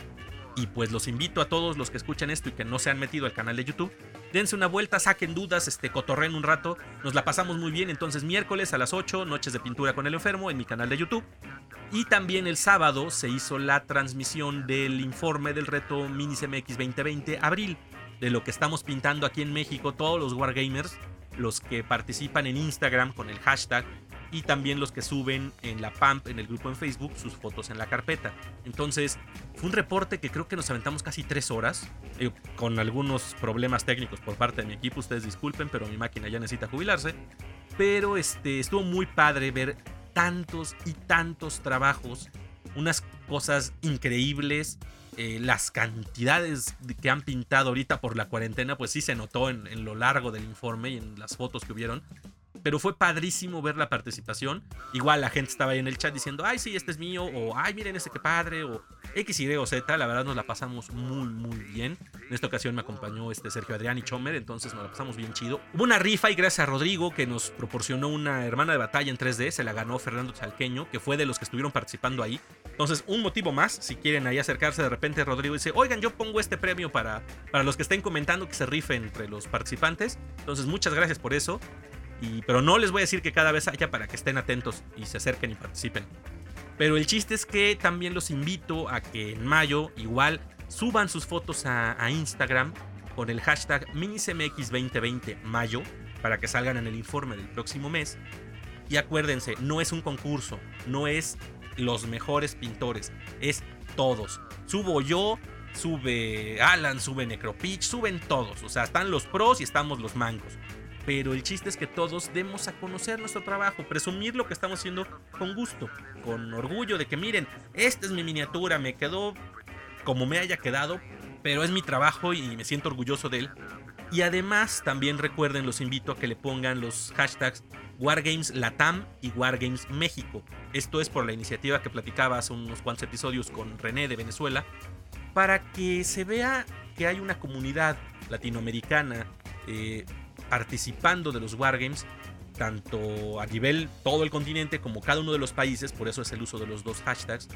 Y pues los invito a todos los que escuchan esto y que no se han metido al canal de YouTube, dense una vuelta, saquen dudas, este, cotorren un rato, nos la pasamos muy bien. Entonces miércoles a las ocho, Noches de Pintura con el Enfermo en mi canal de YouTube. Y también el sábado se hizo la transmisión del informe del reto Minis M X veinte veinte Abril, de lo que estamos pintando aquí en México todos los Wargamers, los que participan en Instagram con el hashtag y también los que suben en la P A M P, en el grupo en Facebook, sus fotos en la carpeta. Entonces, fue un reporte que creo que nos aventamos casi tres horas, eh, con algunos problemas técnicos por parte de mi equipo, ustedes disculpen, pero mi máquina ya necesita jubilarse. Pero este, estuvo muy padre ver tantos y tantos trabajos, unas cosas increíbles. Eh, las cantidades que han pintado ahorita por la cuarentena, pues sí se notó en, en lo largo del informe y en las fotos que hubieron. Pero fue padrísimo ver la participación. Igual la gente estaba ahí en el chat diciendo, ay, sí, este es mío, o ay, miren ese que padre, o X, Y o Z. La verdad nos la pasamos muy, muy bien. En esta ocasión me acompañó este Sergio Adrián y Chomer, entonces nos la pasamos bien chido. Hubo una rifa y gracias a Rodrigo que nos proporcionó una hermana de batalla en tres D. Se la ganó Fernando Chalqueño, que fue de los que estuvieron participando ahí. Entonces, un motivo más, si quieren ahí acercarse, de repente Rodrigo dice, oigan, yo pongo este premio para, para los que estén comentando que se rife entre los participantes. Entonces, muchas gracias por eso. Y, pero no les voy a decir que cada vez haya para que estén atentos y se acerquen y participen. Pero el chiste es que también los invito a que en mayo igual suban sus fotos a, a Instagram con el hashtag Minis M X veinte veinte Mayo para que salgan en el informe del próximo mes. Y acuérdense, no es un concurso, no es los mejores pintores, es todos. Subo yo, sube Alan, sube Necropitch, suben todos. O sea, están los pros y estamos los mancos. Pero el chiste es que todos demos a conocer nuestro trabajo, presumir lo que estamos haciendo con gusto, con orgullo de que miren, esta es mi miniatura, me quedó como me haya quedado, pero es mi trabajo y me siento orgulloso de él. Y además también recuerden, los invito a que le pongan los hashtags Wargames Latam y Wargames México. Esto es por la iniciativa que platicaba hace unos cuantos episodios con René de Venezuela, para que se vea que hay una comunidad latinoamericana eh, participando de los Wargames, tanto a nivel todo el continente como cada uno de los países, por eso es el uso de los dos hashtags,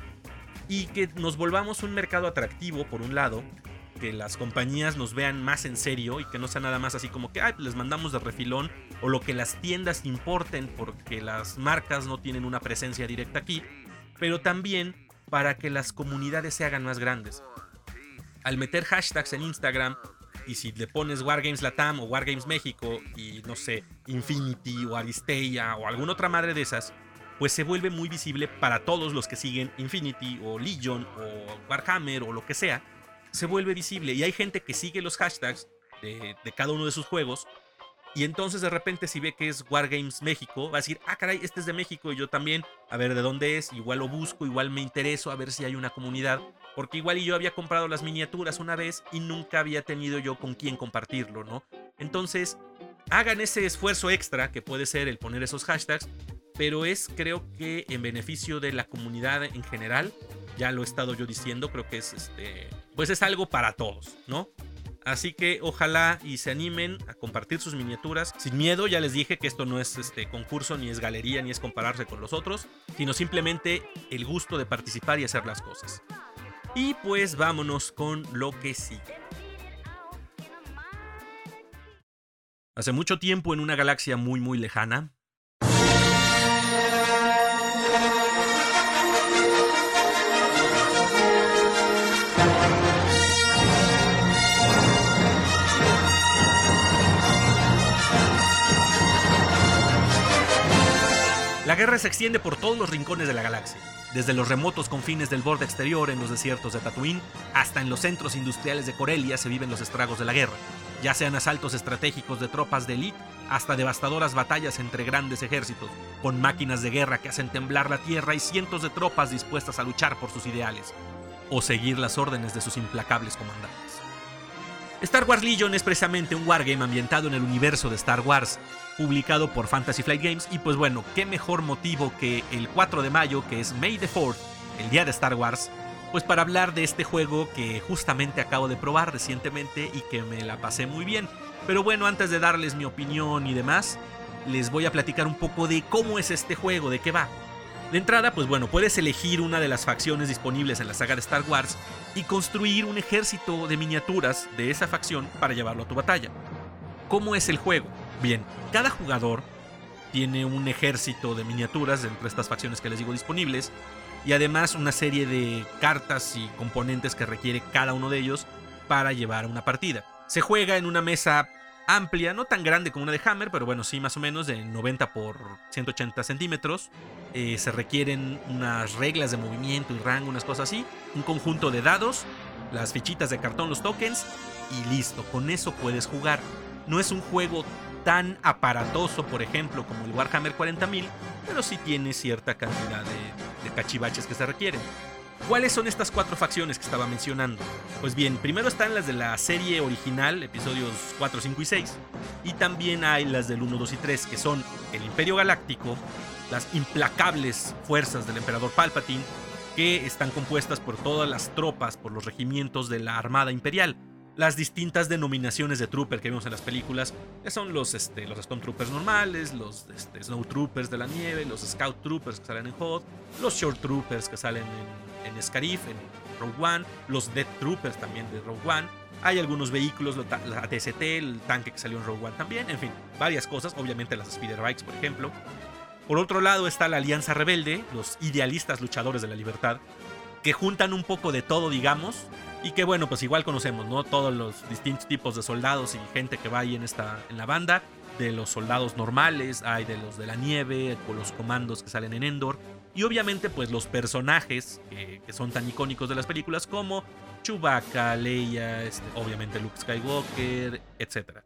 y que nos volvamos un mercado atractivo por un lado, que las compañías nos vean más en serio y que no sea nada más así como que ay, les mandamos de refilón, o lo que las tiendas importen porque las marcas no tienen una presencia directa aquí, pero también para que las comunidades se hagan más grandes. Al meter hashtags en Instagram, y si le pones Wargames Latam o Wargames México y no sé, Infinity o Aristeia o alguna otra madre de esas, pues se vuelve muy visible para todos los que siguen Infinity o Legion o Warhammer o lo que sea. Se vuelve visible y hay gente que sigue los hashtags de, de cada uno de sus juegos. Y entonces de repente si ve que es Wargames México, va a decir, ah caray, este es de México y yo también, a ver de dónde es, igual lo busco, igual me intereso, a ver si hay una comunidad, porque igual y yo había comprado las miniaturas una vez y nunca había tenido yo con quién compartirlo, ¿no? Entonces, hagan ese esfuerzo extra que puede ser el poner esos hashtags, pero es, creo que en beneficio de la comunidad en general. Ya lo he estado yo diciendo, creo que es este, pues es algo para todos, ¿no? Así que ojalá y se animen a compartir sus miniaturas sin miedo. Ya les dije que esto no es este concurso, ni es galería, ni es compararse con los otros, sino simplemente el gusto de participar y hacer las cosas. Y pues vámonos con lo que sigue. Hace mucho tiempo, en una galaxia muy muy lejana, la guerra se extiende por todos los rincones de la galaxia, desde los remotos confines del borde exterior en los desiertos de Tatooine hasta en los centros industriales de Corellia se viven los estragos de la guerra, ya sean asaltos estratégicos de tropas de élite hasta devastadoras batallas entre grandes ejércitos, con máquinas de guerra que hacen temblar la tierra y cientos de tropas dispuestas a luchar por sus ideales, o seguir las órdenes de sus implacables comandantes. Star Wars Legion es precisamente un wargame ambientado en el universo de Star Wars, publicado por Fantasy Flight Games, y pues bueno, qué mejor motivo que el cuatro de mayo, que es May the fourth, el día de Star Wars, pues para hablar de este juego que justamente acabo de probar recientemente y que me la pasé muy bien. Pero bueno, antes de darles mi opinión y demás, les voy a platicar un poco de cómo es este juego, de qué va. De entrada, pues bueno, puedes elegir una de las facciones disponibles en la saga de Star Wars y construir un ejército de miniaturas de esa facción para llevarlo a tu batalla. ¿Cómo es el juego? Bien, cada jugador tiene un ejército de miniaturas entre estas facciones que les digo disponibles, y además una serie de cartas y componentes que requiere cada uno de ellos para llevar una partida. Se juega en una mesa amplia, no tan grande como una de Hammer, pero bueno, sí más o menos de noventa por ciento ochenta centímetros. Eh, se requieren unas reglas de movimiento y rango, unas cosas así, un conjunto de dados, las fichitas de cartón, los tokens, y listo, con eso puedes jugar. No es un juego tan aparatoso, por ejemplo, como el Warhammer cuarenta mil, pero sí tiene cierta cantidad de, de cachivaches que se requieren. ¿Cuáles son estas cuatro facciones que estaba mencionando? Pues bien, primero están las de la serie original, episodios cuatro, cinco y seis, y también hay las del uno, dos y tres, que son el Imperio Galáctico, las implacables fuerzas del Emperador Palpatine, que están compuestas por todas las tropas, por los regimientos de la Armada Imperial, las distintas denominaciones de trooper que vemos en las películas, que son los, este, los Stormtroopers normales, los este, Snowtroopers de la nieve, los Scout Troopers que salen en H O D, los Short Troopers que salen en, en Scarif, en Rogue One, los Death Troopers también de Rogue One. Hay algunos vehículos, la A T S T, el tanque que salió en Rogue One también, en fin, varias cosas, obviamente las Speeder Bikes, por ejemplo. Por otro lado está la Alianza Rebelde, los idealistas luchadores de la libertad, que juntan un poco de todo, digamos, y que bueno, pues igual conocemos, ¿no? Todos los distintos tipos de soldados y gente que va ahí en, esta, en la banda, de los soldados normales, hay de los de la nieve, con los comandos que salen en Endor, y obviamente pues los personajes que, que son tan icónicos de las películas como Chewbacca, Leia, este, obviamente Luke Skywalker, etcétera.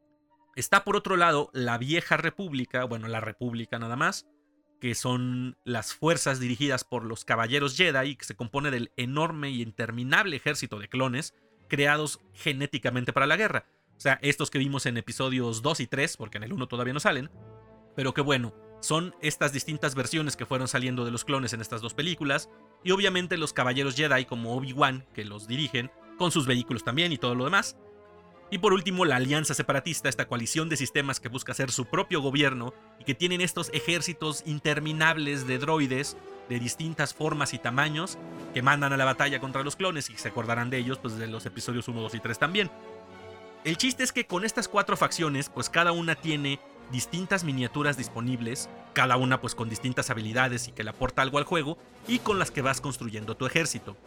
Está por otro lado la Vieja República, bueno, la República nada más, que son las fuerzas dirigidas por los Caballeros Jedi, que se compone del enorme y interminable ejército de clones creados genéticamente para la guerra. O sea, estos que vimos en episodios dos y tres, porque en el uno todavía no salen, pero que bueno, son estas distintas versiones que fueron saliendo de los clones en estas dos películas, y obviamente los Caballeros Jedi como Obi-Wan, que los dirigen, con sus vehículos también y todo lo demás. Y por último, la Alianza Separatista, esta coalición de sistemas que busca hacer su propio gobierno y que tienen estos ejércitos interminables de droides de distintas formas y tamaños que mandan a la batalla contra los clones, y se acordarán de ellos pues de los episodios uno, dos y tres también. El chiste es que con estas cuatro facciones, pues cada una tiene distintas miniaturas disponibles, cada una pues con distintas habilidades y que le aporta algo al juego, y con las que vas construyendo tu ejército.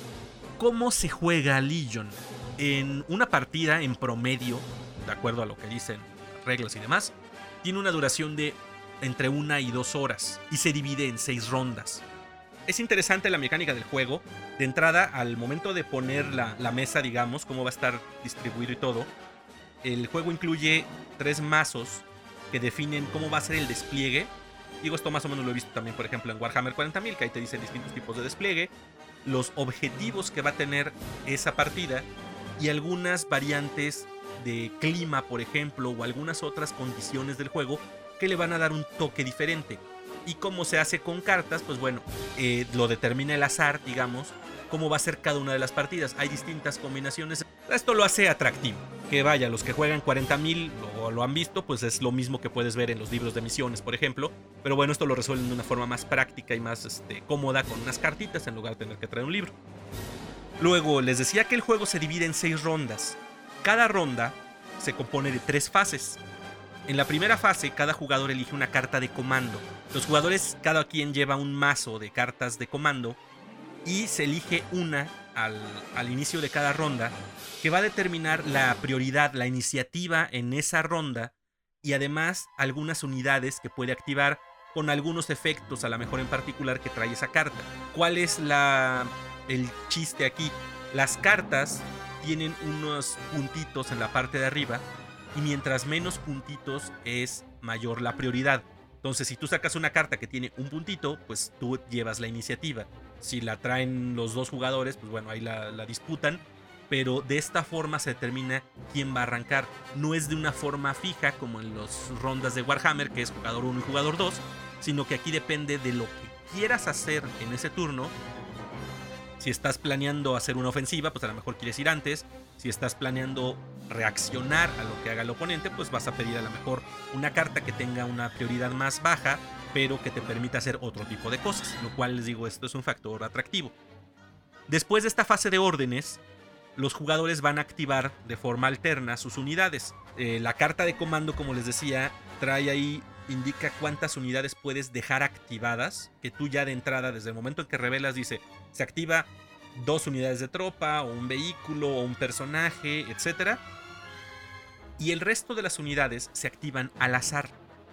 ¿Cómo se juega Legion? En una partida en promedio, de acuerdo a lo que dicen las reglas y demás, tiene una duración de entre una y dos horas y se divide en seis rondas. Es interesante la mecánica del juego. De entrada, al momento de poner la, la mesa, digamos, cómo va a estar distribuido y todo, el juego incluye tres mazos que definen cómo va a ser el despliegue. Digo, esto más o menos lo he visto también, por ejemplo, en Warhammer cuarenta mil, que ahí te dicen distintos tipos de despliegue. los objetivos que va a tener esa partida y algunas variantes de clima, por ejemplo, o algunas otras condiciones del juego que le van a dar un toque diferente. Y como se hace con cartas, pues bueno, eh, lo determina el azar, digamos, cómo va a ser cada una de las partidas. Hay distintas combinaciones. Esto lo hace atractivo. Que vaya, los que juegan cuarenta mil lo, lo han visto, pues es lo mismo que puedes ver en los libros de misiones, por ejemplo. Pero bueno, esto lo resuelven de una forma más práctica y más este, cómoda con unas cartitas en lugar de tener que traer un libro. Luego, les decía que el juego se divide en seis rondas. Cada ronda se compone de tres fases. En la primera fase, cada jugador elige una carta de comando. Los jugadores, cada quien lleva un mazo de cartas de comando y se elige una al, al inicio de cada ronda que va a determinar la prioridad, la iniciativa en esa ronda y además algunas unidades que puede activar con algunos efectos, a lo mejor en particular, que trae esa carta. ¿Cuál es la, el chiste aquí? Las cartas tienen unos puntitos en la parte de arriba y mientras menos puntitos es mayor la prioridad. Entonces, si tú sacas una carta que tiene un puntito, pues tú llevas la iniciativa. Si la traen los dos jugadores, pues bueno, ahí la, la disputan. Pero de esta forma se determina quién va a arrancar. No es de una forma fija como en las rondas de Warhammer, que es jugador uno y jugador dos, sino que aquí depende de lo que quieras hacer en ese turno. Si estás planeando hacer una ofensiva, pues a lo mejor quieres ir antes. Si estás planeando reaccionar a lo que haga el oponente, pues vas a pedir a lo mejor una carta que tenga una prioridad más baja, pero que te permita hacer otro tipo de cosas. Lo cual, les digo, esto es un factor atractivo. Después de esta fase de órdenes, los jugadores van a activar de forma alterna sus unidades. Eh, la carta de comando, como les decía, trae ahí, indica cuántas unidades puedes dejar activadas, que tú ya de entrada, desde el momento en que revelas, dice, se activa dos unidades de tropa, o un vehículo, o un personaje, etcétera. Y el resto de las unidades se activan al azar.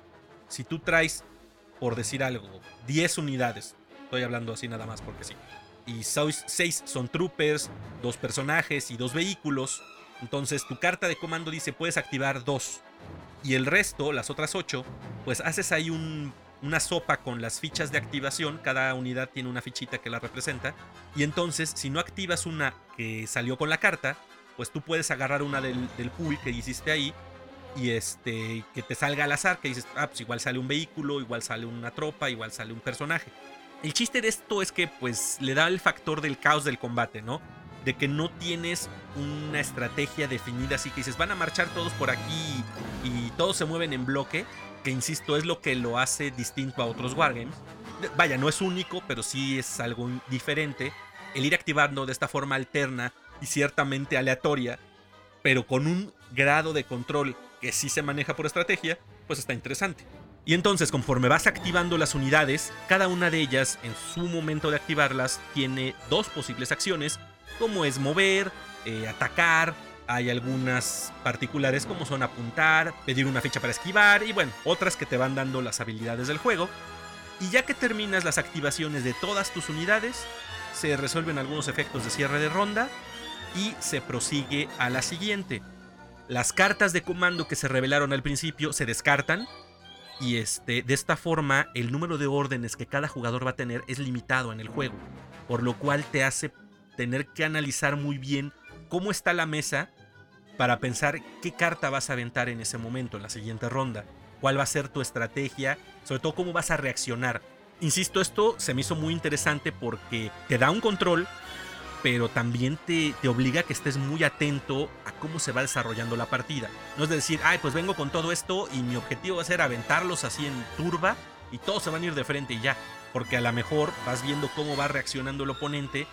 Si tú traes, por decir algo, diez unidades, estoy hablando así nada más porque sí, y seis son troopers, dos personajes y dos vehículos, entonces tu carta de comando dice puedes activar dos. Y el resto, las otras ocho, pues haces ahí un, una sopa con las fichas de activación. Cada unidad tiene una fichita que la representa. Y entonces, si no activas una que salió con la carta, pues tú puedes agarrar una del, del pool que hiciste ahí y este, que te salga al azar, que dices, ah, pues igual sale un vehículo, igual sale una tropa, igual sale un personaje. El chiste de esto es que pues le da el factor del caos del combate, ¿no? De que no tienes una estrategia definida, así que dices, van a marchar todos por aquí y todos se mueven en bloque, que insisto, es lo que lo hace distinto a otros wargames. Vaya, no es único, pero sí es algo diferente. El ir activando de esta forma alterna y ciertamente aleatoria, pero con un grado de control que sí se maneja por estrategia, pues está interesante. Y entonces, conforme vas activando las unidades, cada una de ellas, en su momento de activarlas, tiene dos posibles acciones, como es mover, eh, atacar. Hay algunas particulares como son apuntar, pedir una ficha para esquivar y bueno, otras que te van dando las habilidades del juego. Y ya que terminas las activaciones de todas tus unidades, se resuelven algunos efectos de cierre de ronda y se prosigue a la siguiente. Las cartas de comando que se revelaron al principio se descartan y este, de esta forma el número de órdenes que cada jugador va a tener es limitado en el juego, por lo cual te hace tener que analizar muy bien cómo está la mesa para pensar qué carta vas a aventar en ese momento, en la siguiente ronda, cuál va a ser tu estrategia, sobre todo cómo vas a reaccionar. Insisto, esto se me hizo muy interesante porque te da un control, pero también te, te obliga a que estés muy atento a cómo se va desarrollando la partida. No es decir, ay, pues vengo con todo esto y mi objetivo va a ser aventarlos así en turba y todos se van a ir de frente y ya, porque a lo mejor vas viendo cómo va reaccionando el oponente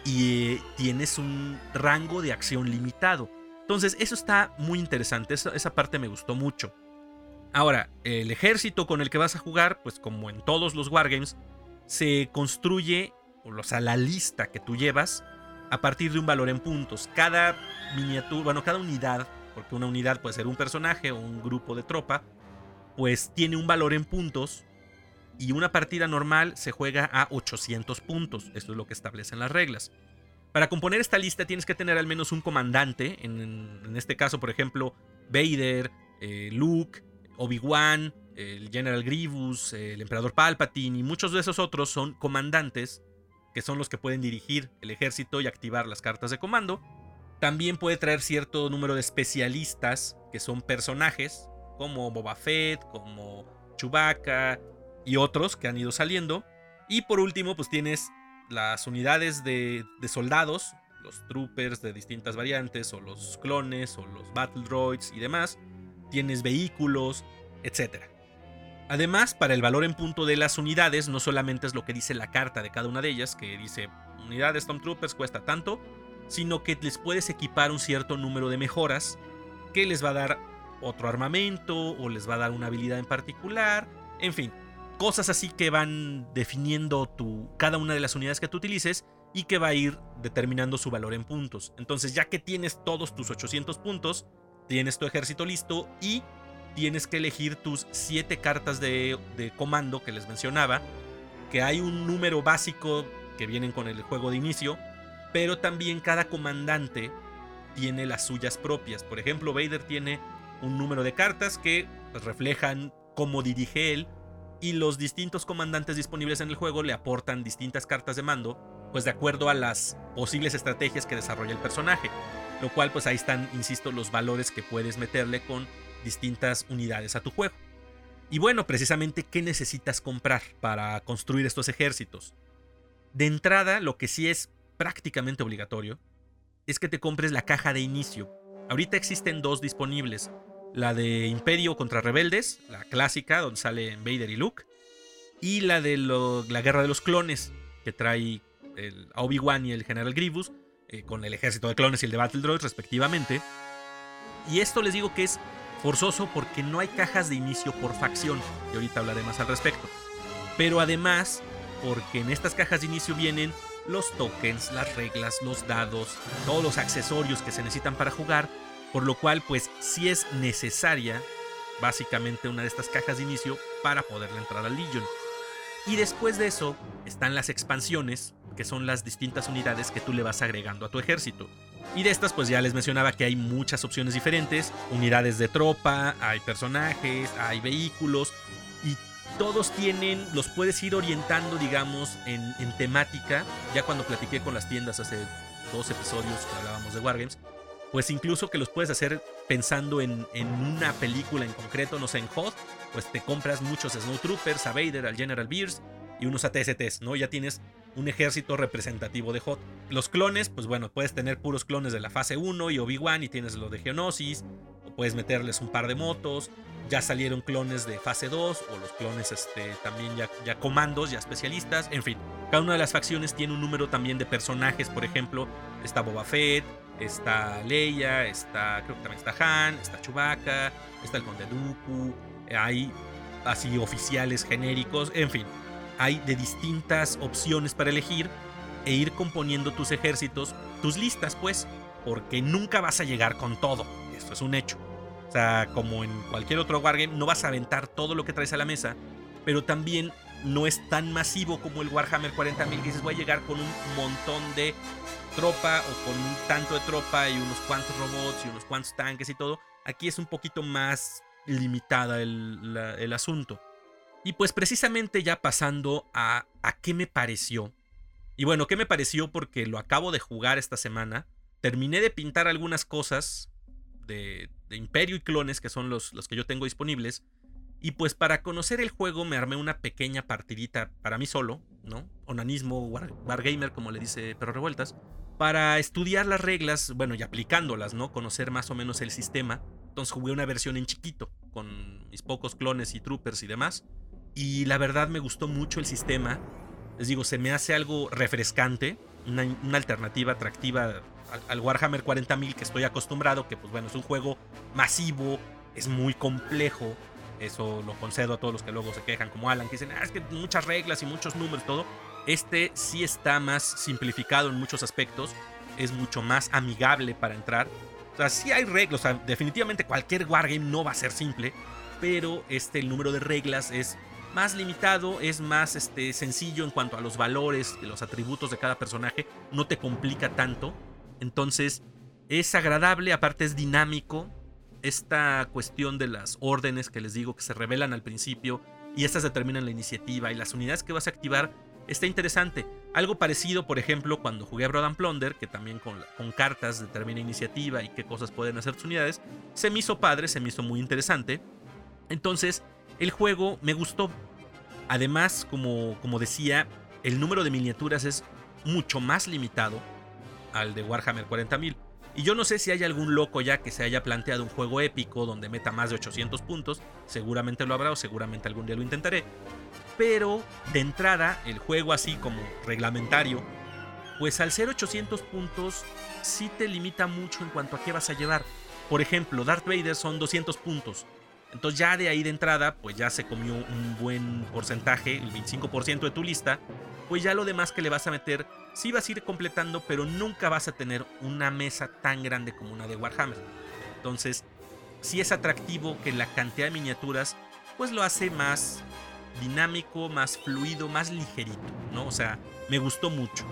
y eh, tienes un rango de acción limitado. Entonces eso está muy interesante, esa, esa parte me gustó mucho. Ahora, el ejército con el que vas a jugar, pues como en todos los wargames, se construye, o sea, la lista que tú llevas a partir de un valor en puntos. Cada miniatura, bueno, cada unidad, porque una unidad puede ser un personaje o un grupo de tropa, pues tiene un valor en puntos. Y una partida normal se juega a ochocientos puntos. Esto es lo que establecen las reglas. Para componer esta lista tienes que tener al menos un comandante. En, en este caso, por ejemplo, Vader, eh, Luke, Obi-Wan, el General Grievous, el Emperador Palpatine y muchos de esos otros son comandantes que son los que pueden dirigir el ejército y activar las cartas de comando. También puede traer cierto número de especialistas, que son personajes, como Boba Fett, como Chewbacca y otros que han ido saliendo. Y por último, pues tienes las unidades de, de soldados, los troopers de distintas variantes, o los clones, o los battle droids y demás. Tienes vehículos, etcétera. Además, para el valor en punto de las unidades, no solamente es lo que dice la carta de cada una de ellas, que dice unidad de Stormtroopers cuesta tanto, sino que les puedes equipar un cierto número de mejoras que les va a dar otro armamento o les va a dar una habilidad en particular. En fin, cosas así que van definiendo tu, cada una de las unidades que tú utilices y que va a ir determinando su valor en puntos. Entonces, ya que tienes todos tus ochocientos puntos, tienes tu ejército listo y tienes que elegir tus siete cartas de, de comando que les mencionaba, que hay un número básico que vienen con el juego de inicio, pero también cada comandante tiene las suyas propias. Por ejemplo, Vader tiene un número de cartas que reflejan cómo dirige él, y los distintos comandantes disponibles en el juego le aportan distintas cartas de mando, pues de acuerdo a las posibles estrategias que desarrolla el personaje. Lo cual, pues ahí están, insisto, los valores que puedes meterle con distintas unidades a tu juego. Y bueno, precisamente, ¿qué necesitas comprar para construir estos ejércitos? De entrada, lo que sí es prácticamente obligatorio es que te compres la caja de inicio. Ahorita existen dos disponibles: la de Imperio contra Rebeldes, la clásica, donde salen Vader y Luke, y la de lo, la Guerra de los Clones, que trae el Obi-Wan y el General Grievous, eh, con el ejército de clones y el de Battle Droids respectivamente. Y esto les digo que es forzoso porque no hay cajas de inicio por facción, y ahorita hablaré más al respecto. Pero además, porque en estas cajas de inicio vienen los tokens, las reglas, los dados, todos los accesorios que se necesitan para jugar, por lo cual pues sí es necesaria básicamente una de estas cajas de inicio para poderle entrar al Legion. Y después de eso están las expansiones, que son las distintas unidades que tú le vas agregando a tu ejército. Y de estas pues ya les mencionaba que hay muchas opciones diferentes, unidades de tropa, hay personajes, hay vehículos, y todos tienen, los puedes ir orientando, digamos, en, en temática. Ya cuando platiqué con las tiendas hace dos episodios que hablábamos de Wargames, pues incluso que los puedes hacer pensando en, en una película en concreto, no sé, en H O T, pues te compras muchos Snowtroopers, a Vader, al General Beers y unos A T S Ts, ¿no? Ya tienes un ejército representativo de H O T. Los clones, pues bueno, puedes tener puros clones de la fase uno y Obi-Wan y tienes lo de Geonosis, o puedes meterles un par de motos. Ya salieron clones de fase dos, o los clones este, también ya, ya comandos, ya especialistas. En fin, cada una de las facciones tiene un número también de personajes. Por ejemplo, está Boba Fett, está Leia, está, creo que también está Han, está Chewbacca, está el Conde Dooku. Hay así oficiales genéricos, en fin, hay de distintas opciones para elegir e ir componiendo tus ejércitos, tus listas pues, porque nunca vas a llegar con todo, esto es un hecho. O sea, como en cualquier otro wargame, no vas a aventar todo lo que traes a la mesa, pero también no es tan masivo como el Warhammer cuarenta mil, que dices voy a llegar con un montón de tropa o con un tanto de tropa y unos cuantos robots y unos cuantos tanques y todo. Aquí es un poquito más limitada el, la, el asunto. Y pues precisamente ya pasando a, a qué me pareció. Y bueno, ¿qué me pareció? Porque lo acabo de jugar esta semana. Terminé de pintar algunas cosas de, de Imperio y Clones, que son los, los que yo tengo disponibles. Y pues para conocer el juego me armé una pequeña partidita para mí solo, ¿no? Onanismo, war, wargamer, como le dice Perro Revueltas. Para estudiar las reglas, bueno, y aplicándolas, ¿no? Conocer más o menos el sistema. Entonces jugué una versión en chiquito, con mis pocos clones y troopers y demás. Y la verdad me gustó mucho el sistema. Les digo, se me hace algo refrescante, una, una alternativa atractiva al, al Warhammer cuarenta mil que estoy acostumbrado, que pues bueno, es un juego masivo, es muy complejo. Eso lo concedo a todos los que luego se quejan, como Alan, que dicen, ah, es que muchas reglas y muchos números, todo. Este sí está más simplificado en muchos aspectos, es mucho más amigable para entrar. O sea, sí hay reglas, o sea, definitivamente cualquier wargame no va a ser simple, pero este, el número de reglas es más limitado, es más este, sencillo en cuanto a los valores, los atributos de cada personaje, no te complica tanto. Entonces, es agradable, aparte es dinámico. Esta cuestión de las órdenes que les digo que se revelan al principio y estas determinan la iniciativa y las unidades que vas a activar está interesante. Algo parecido, por ejemplo, cuando jugué a Blood and Plunder, que también con, con cartas determina iniciativa y qué cosas pueden hacer tus unidades, se me hizo padre, se me hizo muy interesante. Entonces, el juego me gustó. Además, como, como decía, el número de miniaturas es mucho más limitado al de Warhammer cuarenta mil. Y yo no sé si hay algún loco ya que se haya planteado un juego épico donde meta más de ochocientos puntos. Seguramente lo habrá o seguramente algún día lo intentaré. Pero de entrada, el juego así como reglamentario, pues al ser ochocientos puntos sí te limita mucho en cuanto a qué vas a llevar. Por ejemplo, Darth Vader son doscientos puntos. Entonces ya de ahí de entrada, pues ya se comió un buen porcentaje, el veinticinco por ciento de tu lista. Pues ya lo demás que le vas a meter, sí vas a ir completando, pero nunca vas a tener una mesa tan grande como una de Warhammer. Entonces, sí es atractivo que la cantidad de miniaturas, pues lo hace más dinámico, más fluido, más ligerito, ¿no? O sea, me gustó mucho.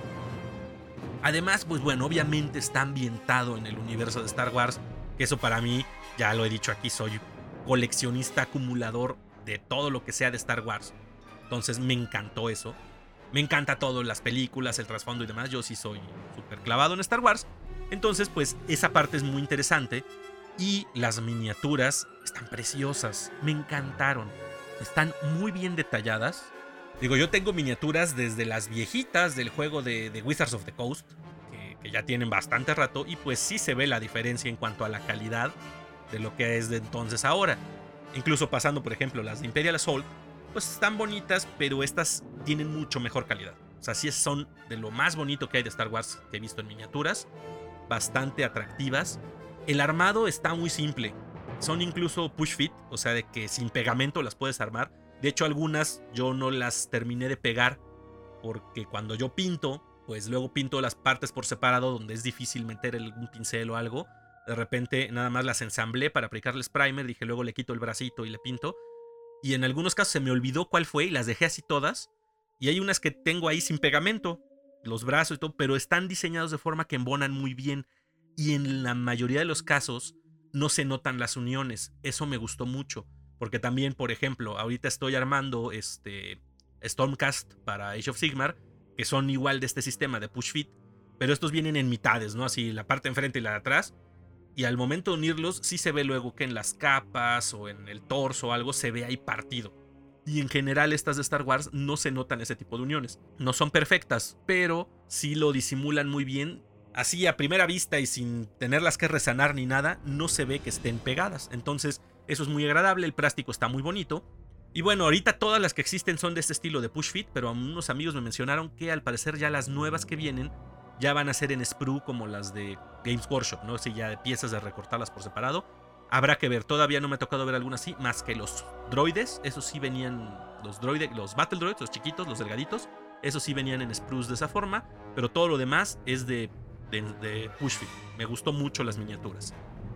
Además, pues bueno, obviamente está ambientado en el universo de Star Wars, que eso para mí, ya lo he dicho aquí, soy coleccionista, acumulador de todo lo que sea de Star Wars. Entonces me encantó eso. Me encanta todo, las películas, el trasfondo y demás. Yo sí soy súper clavado en Star Wars. Entonces, pues esa parte es muy interesante. Y las miniaturas están preciosas. Me encantaron. Están muy bien detalladas. Digo, yo tengo miniaturas desde las viejitas del juego de, de Wizards of the Coast, que, que ya tienen bastante rato. Y pues sí se ve la diferencia en cuanto a la calidad de lo que es de entonces a ahora. Incluso pasando, por ejemplo, las de Imperial Assault, pues están bonitas, pero estas tienen mucho mejor calidad. O sea, sí son de lo más bonito que hay de Star Wars que he visto en miniaturas. Bastante atractivas. El armado está muy simple. Son incluso push fit, o sea, de que sin pegamento las puedes armar. De hecho, algunas yo no las terminé de pegar porque cuando yo pinto, pues luego pinto las partes por separado donde es difícil meter un pincel o algo. De repente nada más las ensamblé para aplicarles primer. Dije, luego le quito el bracito y le pinto. Y en algunos casos se me olvidó cuál fue y las dejé así todas. Y hay unas que tengo ahí sin pegamento, los brazos y todo, pero están diseñados de forma que embonan muy bien. Y en la mayoría de los casos no se notan las uniones. Eso me gustó mucho. Porque también, por ejemplo, ahorita estoy armando este Stormcast para Age of Sigmar, que son igual de este sistema de push fit, pero estos vienen en mitades, ¿no? Así la parte de enfrente y la de atrás. Y al momento de unirlos, sí se ve luego que en las capas o en el torso o algo se ve ahí partido. Y en general estas de Star Wars no se notan ese tipo de uniones. No son perfectas, pero sí lo disimulan muy bien. Así a primera vista y sin tenerlas que resanar ni nada, no se ve que estén pegadas. Entonces eso es muy agradable, el plástico está muy bonito. Y bueno, ahorita todas las que existen son de este estilo de push fit, pero unos amigos me mencionaron que al parecer ya las nuevas que vienen ya van a ser en sprue como las de Games Workshop, ¿no? Si ya de piezas de recortarlas por separado. Habrá que ver, todavía no me ha tocado ver alguna así, más que los droides. Esos sí venían, los droides, los battle droids, los chiquitos, los delgaditos. Esos sí venían en sprues de esa forma, pero todo lo demás es de, de, de push fit. Me gustó mucho las miniaturas.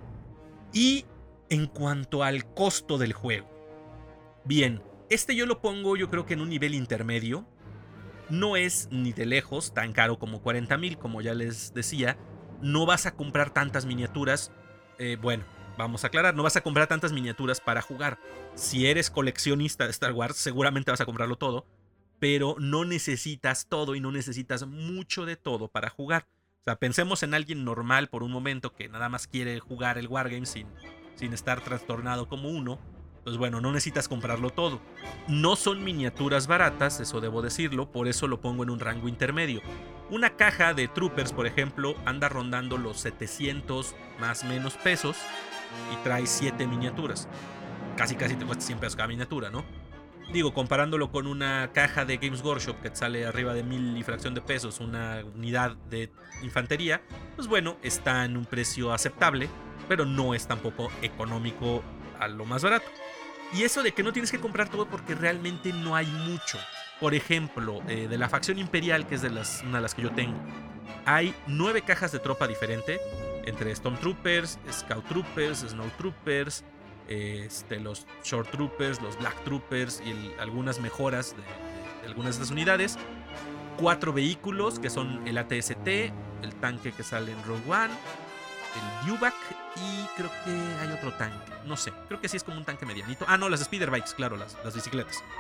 Y en cuanto al costo del juego, bien, este yo lo pongo yo creo que en un nivel intermedio. No es ni de lejos tan caro como cuarenta mil, como ya les decía. No vas a comprar tantas miniaturas. Eh, bueno, vamos a aclarar, no vas a comprar tantas miniaturas para jugar. Si eres coleccionista de Star Wars, seguramente vas a comprarlo todo. Pero no necesitas todo y no necesitas mucho de todo para jugar. O sea, pensemos en alguien normal por un momento que nada más quiere jugar el Wargame sin, sin estar trastornado como uno. Pues bueno, no necesitas comprarlo todo. No son miniaturas baratas, eso debo decirlo, por eso lo pongo en un rango intermedio. Una caja de Troopers, por ejemplo, anda rondando los setecientos más o menos pesos y trae siete miniaturas. Casi casi te cuesta cien pesos cada miniatura, ¿no? Digo, comparándolo con una caja de Games Workshop que te sale arriba de mil y fracción de pesos, una unidad de infantería, pues bueno, está en un precio aceptable, pero no es tampoco económico a lo más barato. Y eso de que no tienes que comprar todo porque realmente no hay mucho. Por ejemplo, eh, de la facción imperial, que es de las, una de las que yo tengo, hay nueve cajas de tropa diferente, entre Stormtroopers, Scout Troopers, Snow Troopers, eh, este, los Short Troopers, los Black Troopers y el, algunas mejoras de, de, de algunas de estas unidades. Cuatro vehículos que son el A T S T, el tanque que sale en Rogue One, el Dewback y creo que hay otro tanque. No sé, creo que sí es como un tanque medianito. Ah, no, las Speeder Bikes, claro, las, las bicicletas.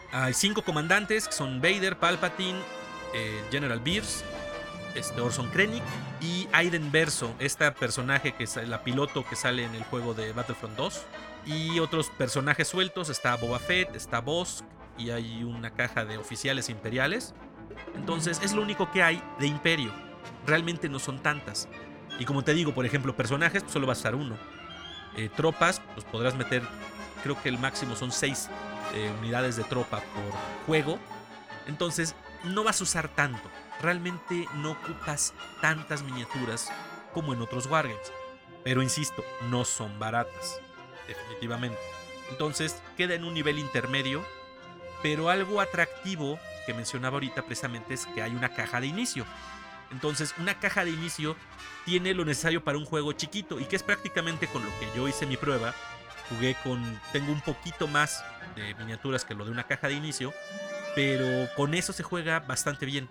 Hay cinco comandantes, que son Vader, Palpatine, eh, General Beers, este Orson Krennic y Aiden Verso, esta personaje que es la piloto que sale en el juego de Battlefront dos. Y otros personajes sueltos, está Boba Fett, está Bossk y hay una caja de oficiales imperiales. Entonces es lo único que hay de Imperio. Realmente no son tantas. Y como te digo, por ejemplo, personajes, pues solo va a estar uno. Eh, tropas, pues podrás meter, creo que el máximo son seis eh, unidades de tropa por juego. Entonces no vas a usar tanto. Realmente no ocupas tantas miniaturas como en otros Wargames. Pero insisto, no son baratas. Definitivamente. Entonces queda en un nivel intermedio. Pero algo atractivo que mencionaba ahorita precisamente es que hay una caja de inicio. Entonces una caja de inicio tiene lo necesario para un juego chiquito. Y que es prácticamente con lo que yo hice mi prueba. Jugué con... Tengo un poquito más de miniaturas que lo de una caja de inicio. Pero con eso se juega bastante bien.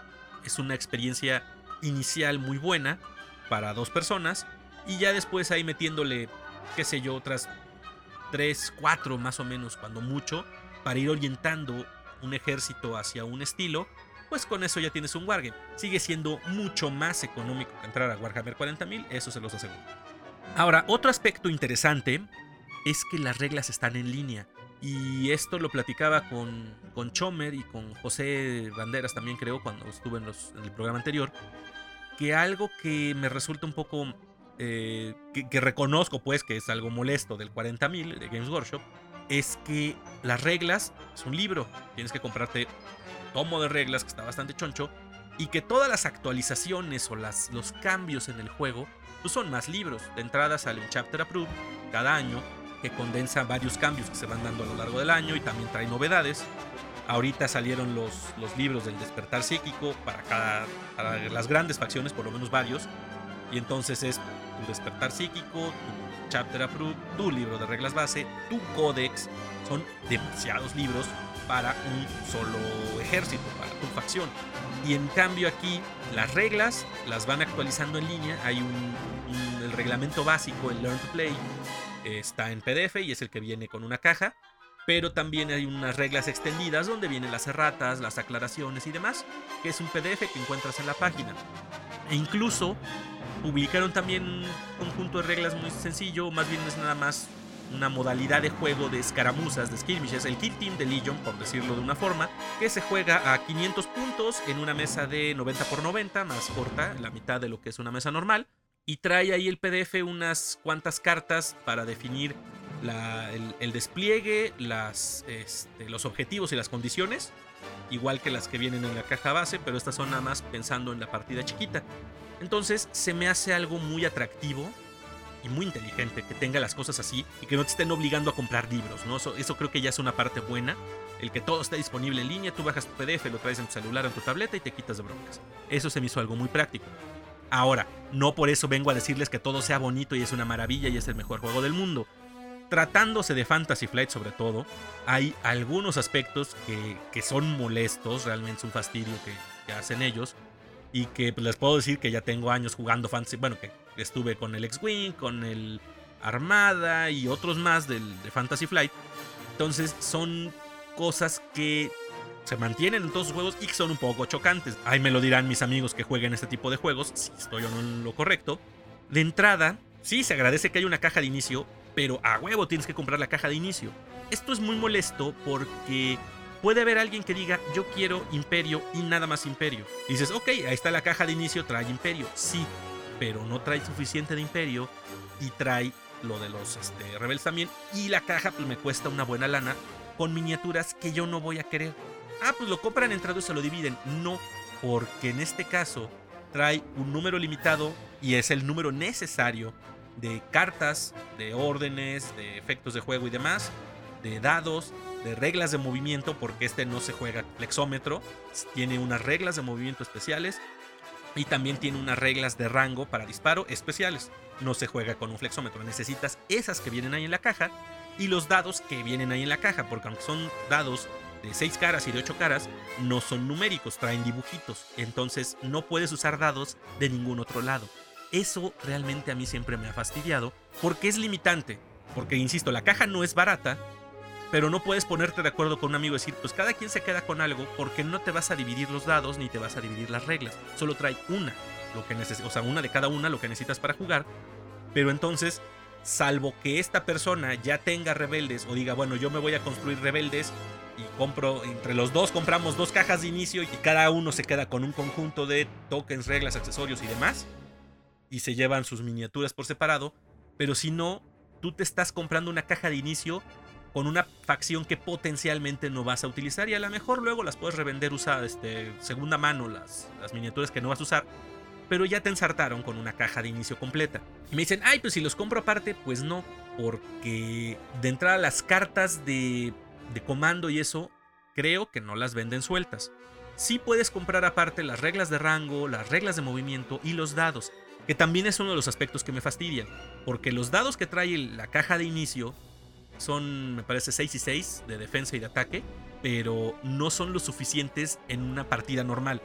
Es una experiencia inicial muy buena para dos personas. Y ya después ahí metiéndole, qué sé yo, otras tres, cuatro más o menos, cuando mucho, para ir orientando un ejército hacia un estilo, pues con eso ya tienes un Wargame. Sigue siendo mucho más económico que entrar a Warhammer cuarenta mil, eso se los aseguro. Ahora, otro aspecto interesante es que las reglas están en línea. Y esto lo platicaba con, con Chomer y con José Banderas también, creo, cuando estuve en, los, en el programa anterior. Que algo que me resulta un poco... Eh, que, que reconozco pues que es algo molesto del cuarenta mil de Games Workshop, es que las reglas es un libro. Tienes que comprarte un tomo de reglas que está bastante choncho. Y que todas las actualizaciones o las, los cambios en el juego pues son más libros. De entrada sale un Chapter Approved cada año, que condensa varios cambios que se van dando a lo largo del año y también trae novedades. Ahorita salieron los, los libros del despertar psíquico para, cada, para las grandes facciones, por lo menos varios. Y entonces es tu despertar psíquico, tu chapter approved, tu libro de reglas base, tu códex. Son demasiados libros para un solo ejército, para tu facción. Y en cambio aquí las reglas las van actualizando en línea. Hay un, un el reglamento básico, el Learn to Play, está en P D F y es el que viene con una caja, pero también hay unas reglas extendidas donde vienen las erratas, las aclaraciones y demás, que es un P D F que encuentras en la página. E incluso publicaron también un conjunto de reglas muy sencillo, más bien es nada más una modalidad de juego de escaramuzas, de skirmishes, el Kill Team de Legion, por decirlo de una forma, que se juega a quinientos puntos en una mesa de noventa por noventa, más corta, la mitad de lo que es una mesa normal. Y trae ahí el P D F unas cuantas cartas para definir la, el, el despliegue, las, este, los objetivos y las condiciones. Igual que las que vienen en la caja base, pero estas son nada más pensando en la partida chiquita. Entonces se me hace algo muy atractivo y muy inteligente que tenga las cosas así y que no te estén obligando a comprar libros, ¿no? Eso, eso creo que ya es una parte buena. El que todo esté disponible en línea, tú bajas tu P D F, lo traes en tu celular o en tu tableta y te quitas de broncas. Eso se me hizo algo muy práctico. Ahora, no por eso vengo a decirles que todo sea bonito y es una maravilla y es el mejor juego del mundo. Tratándose de Fantasy Flight sobre todo, hay algunos aspectos que, que son molestos, realmente es un fastidio que, que hacen ellos. Y que pues, les puedo decir que ya tengo años jugando Fantasy, bueno, que estuve con el X-Wing, con el Armada y otros más del, de Fantasy Flight. Entonces son cosas que se mantienen en todos los juegos y que son un poco chocantes. Ahí me lo dirán mis amigos que jueguen este tipo de juegos, si estoy o no en lo correcto. De entrada, sí se agradece que haya una caja de inicio, pero a huevo tienes que comprar la caja de inicio. Esto es muy molesto porque puede haber alguien que diga, yo quiero Imperio y nada más Imperio. Y dices, ok, ahí está la caja de inicio, trae Imperio. Sí, pero no trae suficiente de Imperio y trae lo de los este, Rebels también. Y la caja pues me cuesta una buena lana con miniaturas que yo no voy a querer. Ah, pues lo compran entre dos y se lo dividen. No, porque en este caso trae un número limitado y es el número necesario de cartas, de órdenes, de efectos de juego y demás, de dados, de reglas de movimiento, porque este no se juega flexómetro, tiene unas reglas de movimiento especiales y también tiene unas reglas de rango para disparo especiales. No se juega con un flexómetro, necesitas esas que vienen ahí en la caja y los dados que vienen ahí en la caja, porque aunque son dados de seis caras y de ocho caras, no son numéricos, traen dibujitos, entonces no puedes usar dados de ningún otro lado. Eso realmente a mí siempre me ha fastidiado porque es limitante, porque insisto, la caja no es barata pero no puedes ponerte de acuerdo con un amigo y decir, pues cada quien se queda con algo, porque no te vas a dividir los dados ni te vas a dividir las reglas. Solo trae una, lo que neces- o sea, una de cada una, lo que necesitas para jugar. Pero entonces, salvo que esta persona ya tenga rebeldes o diga, bueno, yo me voy a construir rebeldes y compro, entre los dos compramos dos cajas de inicio y cada uno se queda con un conjunto de tokens, reglas, accesorios y demás, y se llevan sus miniaturas por separado. Pero si no, tú te estás comprando una caja de inicio con una facción que potencialmente no vas a utilizar y a lo mejor luego las puedes revender usada, este, segunda mano, las, las miniaturas que no vas a usar, pero ya te ensartaron con una caja de inicio completa. Y me dicen, ay, pues si los compro aparte, pues no, porque de entrada las cartas de, de comando y eso, creo que no las venden sueltas. Sí puedes comprar aparte las reglas de rango, las reglas de movimiento y los dados, que también es uno de los aspectos que me fastidian, porque los dados que trae la caja de inicio son, me parece, seis y seis de defensa y de ataque, pero no son lo suficientes en una partida normal.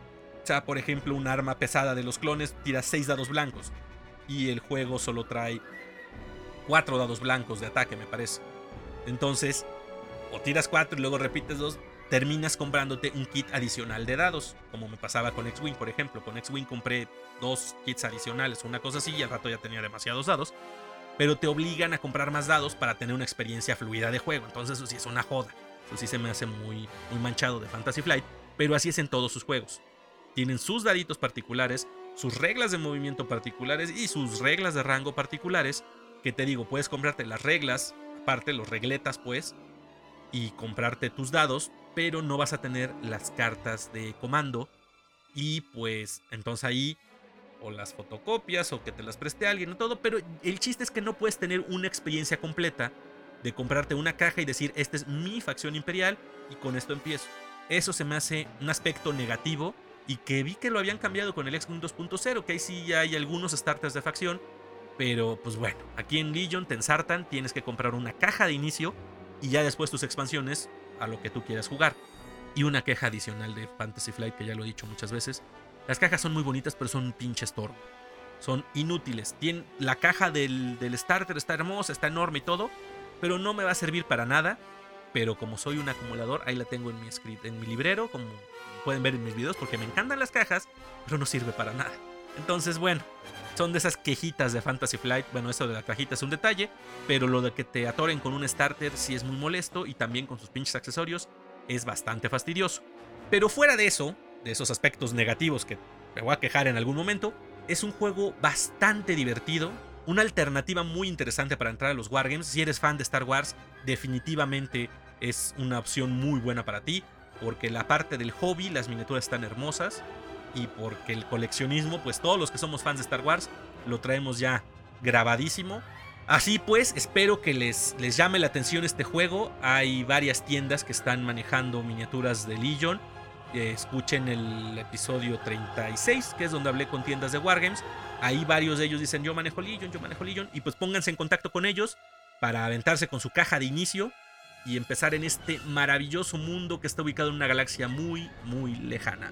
O sea, por ejemplo, un arma pesada de los clones tira seis dados blancos y el juego solo trae cuatro dados blancos de ataque, me parece. Entonces, o tiras cuatro y luego repites dos, terminas comprándote un kit adicional de dados, como me pasaba con X-Wing, por ejemplo. Con X-Wing compré dos kits adicionales, una cosa así, y al rato ya tenía demasiados dados, pero te obligan a comprar más dados para tener una experiencia fluida de juego. Entonces eso sí es una joda. Eso sí se me hace muy, muy manchado de Fantasy Flight, pero así es en todos sus juegos. Tienen sus daditos particulares, sus reglas de movimiento particulares y sus reglas de rango particulares, que te digo, puedes comprarte las reglas, aparte los regletas pues, y comprarte tus dados, pero no vas a tener las cartas de comando, y pues entonces ahí o las fotocopias o que te las preste alguien o todo, pero el chiste es que no puedes tener una experiencia completa de comprarte una caja y decir, esta es mi facción imperial y con esto empiezo. Eso se me hace un aspecto negativo y que vi que lo habían cambiado con el X-Wing dos punto cero, que ahí sí ya hay algunos starters de facción, pero pues bueno, aquí en Legion te ensartan, tienes que comprar una caja de inicio y ya después tus expansiones a lo que tú quieras jugar. Y una queja adicional de Fantasy Flight, que ya lo he dicho muchas veces, las cajas son muy bonitas, pero son un pinche estorbo. Son inútiles. Tienen, la caja del, del starter está hermosa, está enorme y todo, pero no me va a servir para nada. Pero como soy un acumulador, ahí la tengo en mi, script, en mi librero, como pueden ver en mis videos, porque me encantan las cajas, pero no sirve para nada. Entonces, bueno, son de esas quejitas de Fantasy Flight. Bueno, eso de la cajita es un detalle, pero lo de que te atoren con un starter sí es muy molesto, y también con sus pinches accesorios es bastante fastidioso. Pero fuera de eso, de esos aspectos negativos que me voy a quejar en algún momento, es un juego bastante divertido, una alternativa muy interesante para entrar a los Wargames. Si eres fan de Star Wars, definitivamente es una opción muy buena para ti, porque la parte del hobby, las miniaturas están hermosas, y porque el coleccionismo, pues todos los que somos fans de Star Wars lo traemos ya grabadísimo. Así pues, espero que les, les llame la atención este juego. Hay varias tiendas que están manejando miniaturas de Legion. Eh, escuchen el episodio treinta y seis, que es donde hablé con tiendas de Wargames. Ahí varios de ellos dicen, yo manejo Legion, yo manejo Legion. Y pues pónganse en contacto con ellos para aventarse con su caja de inicio y empezar en este maravilloso mundo que está ubicado en una galaxia muy, muy lejana.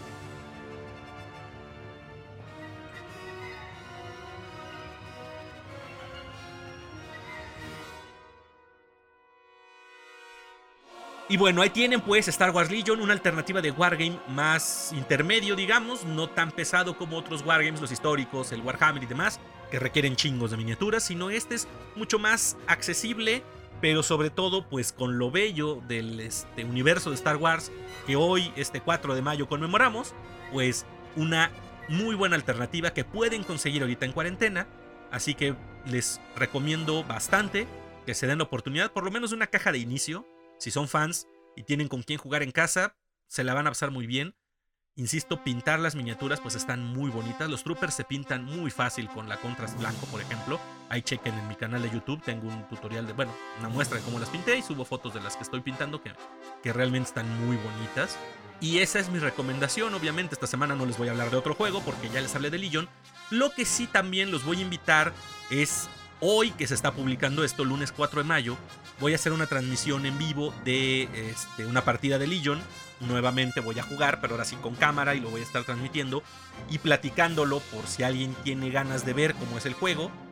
Y bueno, ahí tienen pues Star Wars Legion, una alternativa de Wargame más intermedio, digamos, no tan pesado como otros Wargames, los históricos, el Warhammer y demás, que requieren chingos de miniaturas, sino este es mucho más accesible, pero sobre todo pues con lo bello del este, universo de Star Wars, que hoy, este cuatro de mayo, conmemoramos, pues una muy buena alternativa que pueden conseguir ahorita en cuarentena. Así que les recomiendo bastante que se den la oportunidad, por lo menos de una caja de inicio. Si son fans y tienen con quién jugar en casa, se la van a pasar muy bien. Insisto, pintar las miniaturas pues están muy bonitas. Los troopers se pintan muy fácil con la contrast blanco, por ejemplo. Ahí chequen en mi canal de YouTube, tengo un tutorial de, bueno, una muestra de cómo las pinté, y subo fotos de las que estoy pintando que, que realmente están muy bonitas. Y esa es mi recomendación. Obviamente esta semana no les voy a hablar de otro juego porque ya les hablé de Legion. Lo que sí también los voy a invitar es, hoy que se está publicando esto, lunes cuatro de mayo, voy a hacer una transmisión en vivo de este, una partida de Legion. Nuevamente voy a jugar, pero ahora sí con cámara, y lo voy a estar transmitiendo y platicándolo por si alguien tiene ganas de ver cómo es el juego.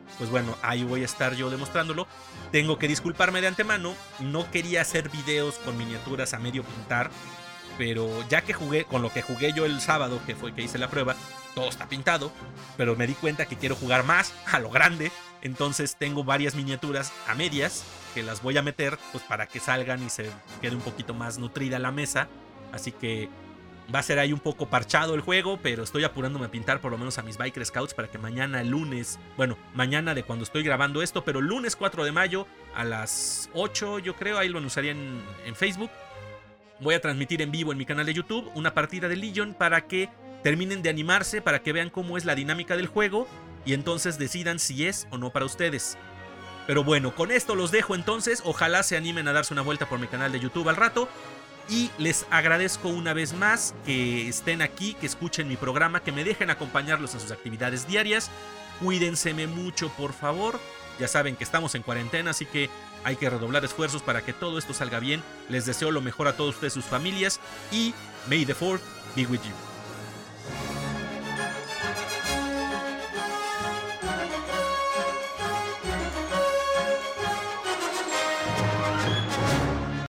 pues bueno, ahí voy a estar yo demostrándolo. Tengo que disculparme de antemano, no quería hacer videos con miniaturas a medio pintar, pero ya que jugué, con lo que jugué yo el sábado, que fue que hice la prueba, todo está pintado, pero me di cuenta que quiero jugar más, a lo grande, entonces tengo varias miniaturas a medias, que las voy a meter, pues para que salgan y se quede un poquito más nutrida la mesa, así que va a ser ahí un poco parchado el juego, pero estoy apurándome a pintar por lo menos a mis Biker Scouts para que mañana lunes, bueno, mañana de cuando estoy grabando esto, pero lunes cuatro de mayo a las ocho, yo creo, ahí lo anunciaría en, en Facebook. Voy a transmitir en vivo en mi canal de YouTube una partida de Legion para que terminen de animarse, para que vean cómo es la dinámica del juego y entonces decidan si es o no para ustedes. Pero bueno, con esto los dejo entonces, ojalá se animen a darse una vuelta por mi canal de YouTube al rato. Y les agradezco una vez más que estén aquí, que escuchen mi programa, que me dejen acompañarlos en sus actividades diarias. Cuídense mucho, por favor. Ya saben que estamos en cuarentena, así que hay que redoblar esfuerzos para que todo esto salga bien. Les deseo lo mejor a todos ustedes, sus familias, y May the fourth be with you.